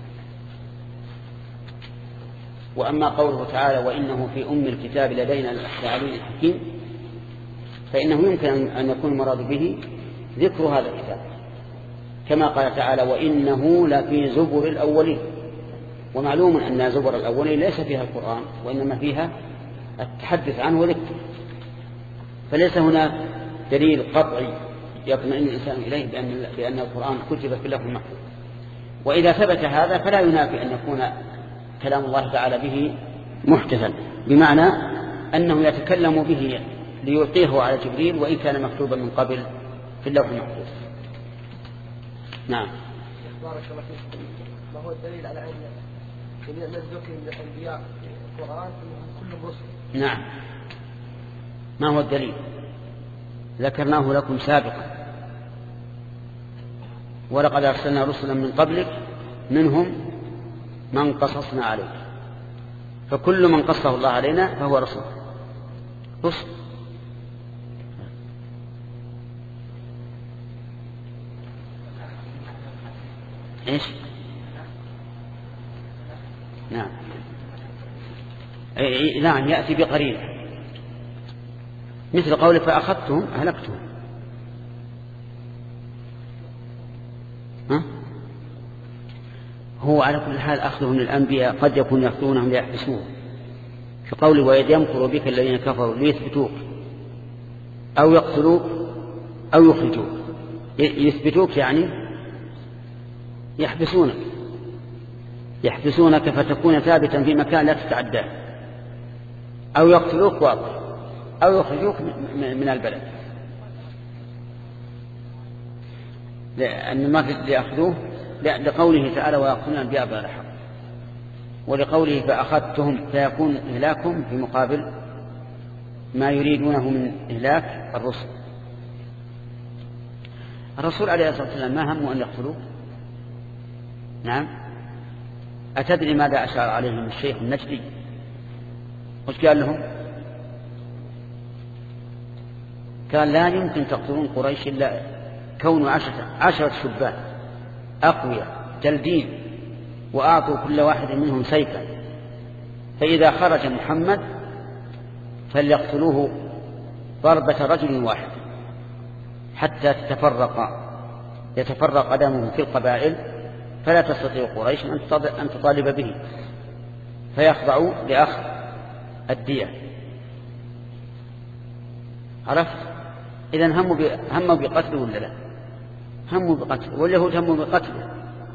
وأما قوله تعالى وإنه في أم الكتاب لدينا العلي الحكيم، فإنه يمكن أن يكون المراد به ذكر هذا الكتاب، كما قال تعالى وإنه لفي زبر الأولين، ومعلوم أن زبر الأولين ليس فيها القرآن وإنما فيها التحدث عنه وذكره، فليس هناك دليل قطعي يطمئن الإنسان إليه بأن, بأن القرآن كتب في اللوح المحفوظ. وإذا ثبت هذا فلا ينافي أن يكون كلام الله تعالى به محدثا، بمعنى أنه يتكلم به ليلقيه على جبريل وإن كان مكتوبا من قبل في اللوح المحفوظ. نعم. بارك الله فيك. ما هو الدليل على أن جميع الناس ذكر من الأنبياء في القرآن كلهم رسل؟ نعم. ما هو الدليل؟ ذكرناه لكم سابقا، ولقد أرسلنا رسلا من قبلك منهم من قصصنا عليك، فكل من قصه الله علينا فهو رسول. رسل. ايش؟ نعم. أي نعم يأتي بقرينة، مثل قولك فأخذتهم أهلكتهم. ها؟ هو على كل حال أخذهم للأنبياء قد يكون يأخذونهم ليحبسوه، في قوله وإذ يمكر بك الذين كفروا ليثبتوك أو يقتلوك أو يخرجوك. يثبتوك يعني يحبسونك، يحبسونك فتكون ثابتا في مكان لا تتعداه، أو يقتلوك واضح، أو يخرجوك من البلد، لأن ما ليأخذوه لقوله تعالى ويقتلون الأنبياء بغير حق، ولقوله فأخذتهم فيكون إهلاكهم في مقابل ما يريدونه من إهلاك الرسل. الرسول عليه الصلاة والسلام ما همه أن يقتلوه؟ نعم. أتدري ماذا أشار عليهم الشيخ النجدي؟ وش قال لهم؟ قال لا يمكن تقتلون قريش إلا كونوا عشرة, عشرة شبان أقوياء جلدين، وأعطوا كل واحد منهم سيفا، فإذا خرج محمد فليقتلوه ضربة رجل واحد حتى تتفرق يتفرق دمه في القبائل، فلا تستطيع قريش أن تطالب به، فيخضعوا لأخذ الدية. عرفت؟ إذن هموا بقتله ولا لا؟ هموا بقتله، واليهود هموا بقتله.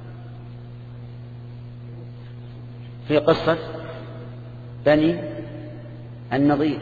في قصة بني النضير.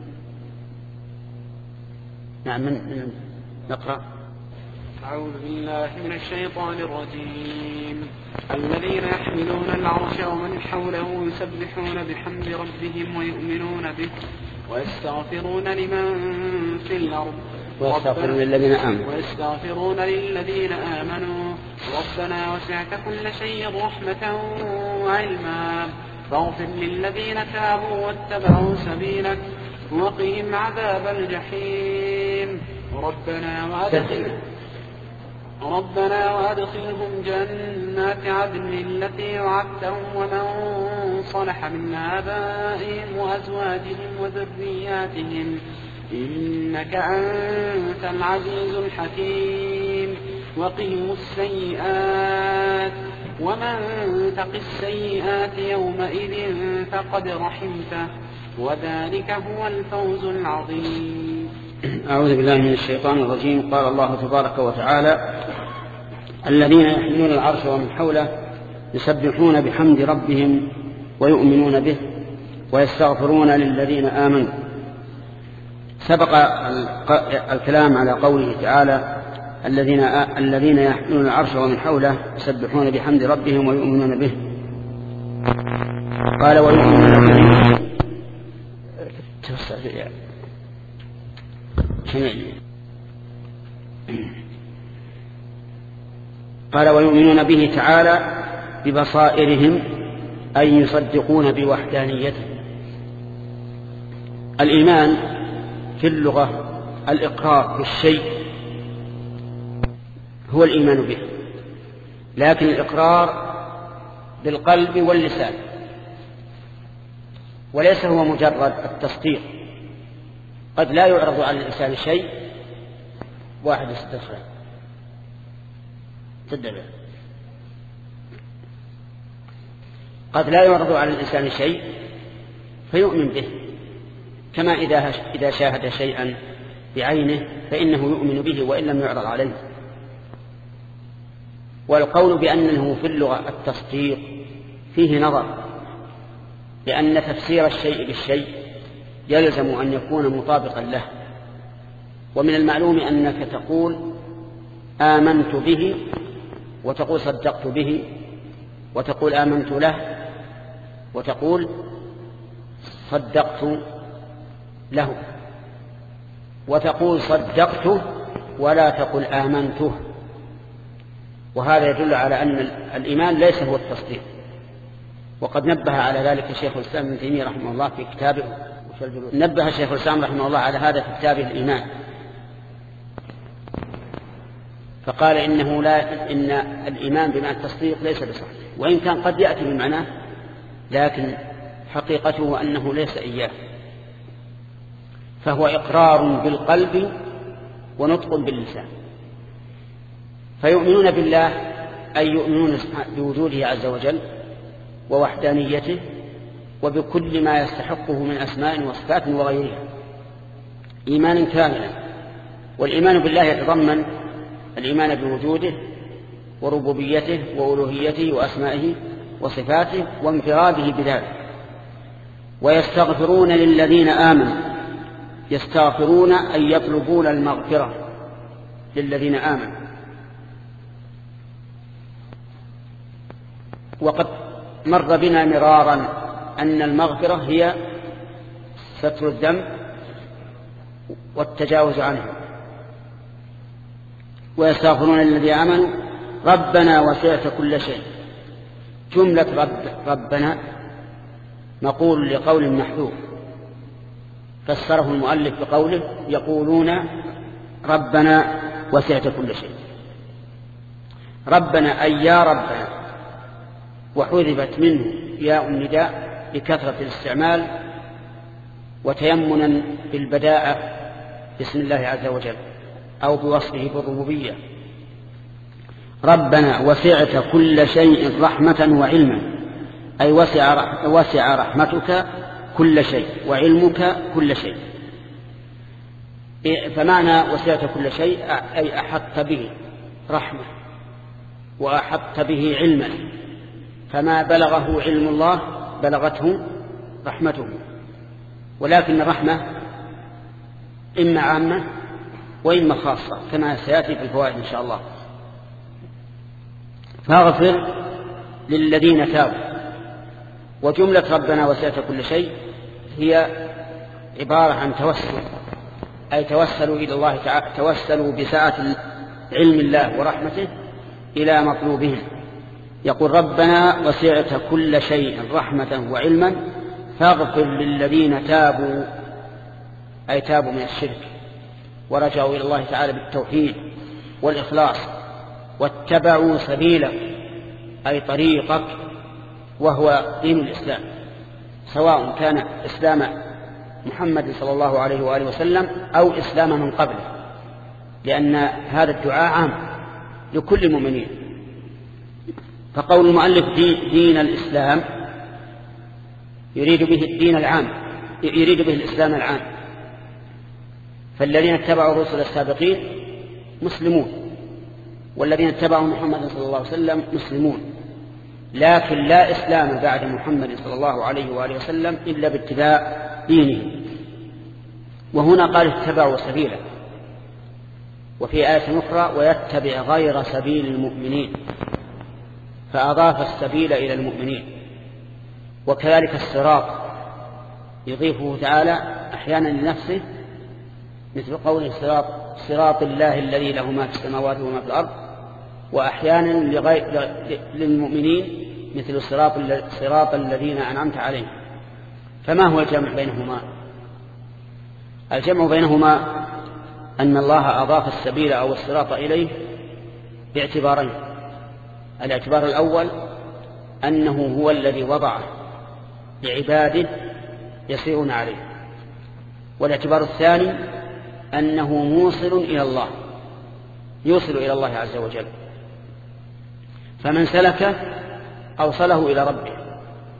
نعم. من نقرأ. أعوذ بالله من الشيطان الرجيم. الذين يحملون العرش ومن حوله يسبحون بحمد ربهم ويؤمنون به ويستغفرون لمن في الأرض ويستغفرون للذين آمنوا ويستغفرون للذين آمنوا ربنا وسعت كل شيء رحمة وعلما فاغفر للذين تابوا واتبعوا سبيلك وقهم عذاب الجحيم ربنا وأدخلهم ربنا وأدخلهم جنات عدن التي وعدتهم ومن صلح من آبائهم وأزواجهم وذرياتهم إنك أنت العزيز الحكيم وقهم السيئات ومن تق السيئات يومئذ فقد رحمته وذلك هو الفوز العظيم. أعوذ بالله من الشيطان الرجيم. قال الله تبارك وتعالى الذين يحملون العرش ومن حوله يسبحون بحمد ربهم ويؤمنون به ويستغفرون للذين آمنوا. سبق الكلام على قوله تعالى الذين الذين يحملون العرش ومن حوله يسبحون بحمد ربهم ويؤمنون به. قال ويؤمنون به قال ويؤمنون به تعالى ببصائرهم أي يصدقون بوحدانيته. الإيمان في اللغة الإقرار بالشيء هو الإيمان به، لكن الإقرار بالقلب واللسان، وليس هو مجرد التصديق. قد لا يعرض على الإنسان شيء واحد يستدخله تدبر قد لا يعرض على الإنسان شيء فيؤمن به، كما إذا إذا شاهد شيئا بعينه فإنه يؤمن به وإن لم يعرض عليه. والقول بأنه في اللغة التصديق فيه نظر، لأن تفسير الشيء بالشيء يلزم أن يكون مطابقا له. ومن المعلوم أنك تقول آمنت به وتقول صدقت به، وتقول آمنت له وتقول صدقت له، وتقول صدقته ولا تقل آمنته. وهذا يدل على أن الإيمان ليس هو التصديق. وقد نبه على ذلك الشيخ الإسلام ابن تيمية رحمه الله في كتابه، نبه الشيخ الإسلام رحمه الله على هذا في كتابه الإيمان، فقال إنه لا إن الإيمان بمعنى التصديق ليس بصحيح، وإن كان قد يأتي بمعناه، لكن حقيقته أنه ليس إياه، فهو إقرار بالقلب ونطق باللسان. فيؤمنون بالله أي يؤمنون بوجوده عز وجل ووحدانيته وبكل ما يستحقه من أسماء وصفات وغيرها إيمانا كاملا. والإيمان بالله يتضمن الإيمان بوجوده وربوبيته وألوهيته وأسمائه وصفاته وانفراده بذلك. ويستغفرون للذين آمنوا، يستغفرون أي يطلبون المغفرة للذين آمنوا. وقد مر بنا مرارا أن المغفرة هي ستر الذنب والتجاوز عنه. ويستغفرون للذين آمنوا ربنا وسعت كل شيء. جملة رب ربنا مقول لقول محذوف، فسره المؤلف بقوله يقولون ربنا وسعت كل شيء. ربنا أي يا ربنا، وحذفت منه ياء النداء لكثرة الاستعمال وتيمنا بالبداءة باسم الله عز وجل أو بوصفه بالربوبية. ربنا وسعت كل شيء رحمة وعلما، أي وسع, وسع رحمتك كل شيء وعلمك كل شيء. فمعنى وسعت كل شيء أي أحطت به رحمة وأحطت به علما، فما بلغه علم الله بلغته رحمته. ولكن الرحمة إما عامة وإما خاصة كما سيأتي في الفوائد إن شاء الله. فاغفر للذين تابوا. وجملة ربنا وسعت كل شيء هي عبارة عن توسل، أي توسلوا إلى الله تعالى، توسلوا بسعة علم الله ورحمته إلى مطلوبهم. يقول ربنا وسعت كل شيء رحمة وعلما فاغفر للذين تابوا، أي تابوا من الشرك ورجعوا إلى الله تعالى بالتوحيد والإخلاص واتبعوا سبيلك أي طريقك وهو دين الإسلام، سواء كان إسلام محمد صلى الله عليه وآله وسلم أو إسلام من قبله، لأن هذا الدعاء عام لكل المؤمنين. فقول المؤلف دين الإسلام يريد به الدين العام، يريد به الإسلام العام. فالذين اتبعوا الرسل السابقين مسلمون، والذين اتبعوا محمد صلى الله عليه وسلم مسلمون، لكن لا إسلام بعد محمد صلى الله عليه وآله وسلم إلا باتباع دينه. وهنا قال اتبعوا سبيله، وفي آية أخرى ويتبع غير سبيل المؤمنين، فأضاف السبيل إلى المؤمنين. وكذلك الصراط يضيفه تعالى أحيانا لنفسه مثل قول الصراط صراط الله الذي له ما في السماوات وما في الأرض، وأحيانا لغير للمؤمنين مثل الصراط صراط الذين أنعمت عليهم. فما هو الجمع بينهما؟ الجمع بينهما أن الله أضاف السبيل أو الصراط إليه باعتبارين. الاعتبار الأول أنه هو الذي وضعه لعباده يسيرون عليه، والاعتبار الثاني أنه موصل إلى الله، يوصل إلى الله عز وجل، فمن سلك أوصله إلى ربه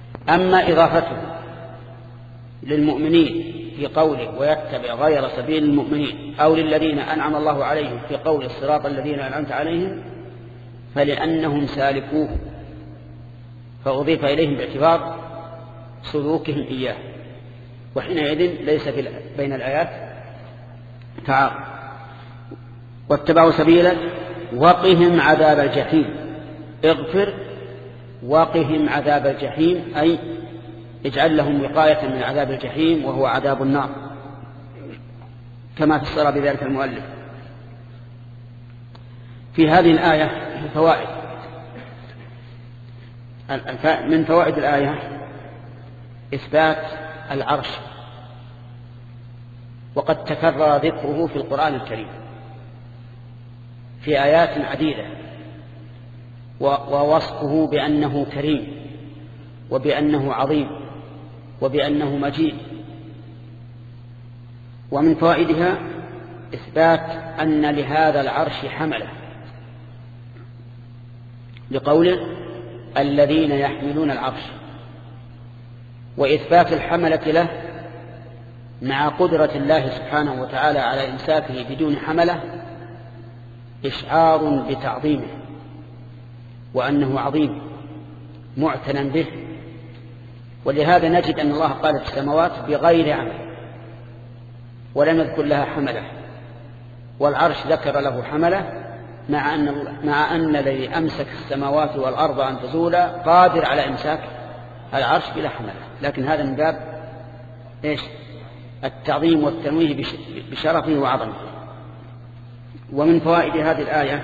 أما إضافته للمؤمنين في قوله ويتبع غير سبيل المؤمنين أو للذين أنعم الله عليهم في قول الصراط الذين أنعمت عليهم فلأنهم سالكوه فأضيف إليهم باعتبار سلوكهم إياه، وحينئذ ليس بين الآيات تعارض. واتبعوا سبيلك وقهم عذاب الجحيم، اغفر وقهم عذاب الجحيم أي اجعل لهم وقاية من عذاب الجحيم وهو عذاب النار، كما فسر بذلك المؤلف. في هذه الآية فوائد. من فوائد الآية إثبات العرش، وقد تكرر ذكره في القرآن الكريم في آيات عديدة، ووصفه بأنه كريم وبأنه عظيم وبأنه مجيد. ومن فوائدها إثبات أن لهذا العرش حملة، لقوله الذين يحملون العرش، وإثبات الحملة له مع قدرة الله سبحانه وتعالى على إمساكه بدون حملة إشعار بتعظيمه وأنه عظيم معتنى به. ولهذا نجد أن الله قال في السماوات بغير عمل ولم يذكر لها حملة، والعرش ذكر له حملة، مع أن, مع أن الذي أمسك السماوات والأرض أن تزولا قادر على إمساك العرش بلا حملة، لكن هذا من باب إيش؟ التعظيم والتنويه بشرفه وعظمه. ومن فوائد هذه الآية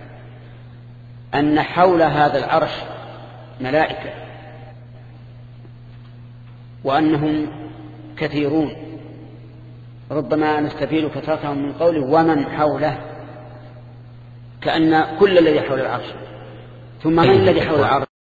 أن حول هذا العرش ملائكة وأنهم كثيرون، ربما نستفيد كثرتهم من قوله ومن حوله، كأن كل الذي حول العرش. ثم من الذي حول العرش؟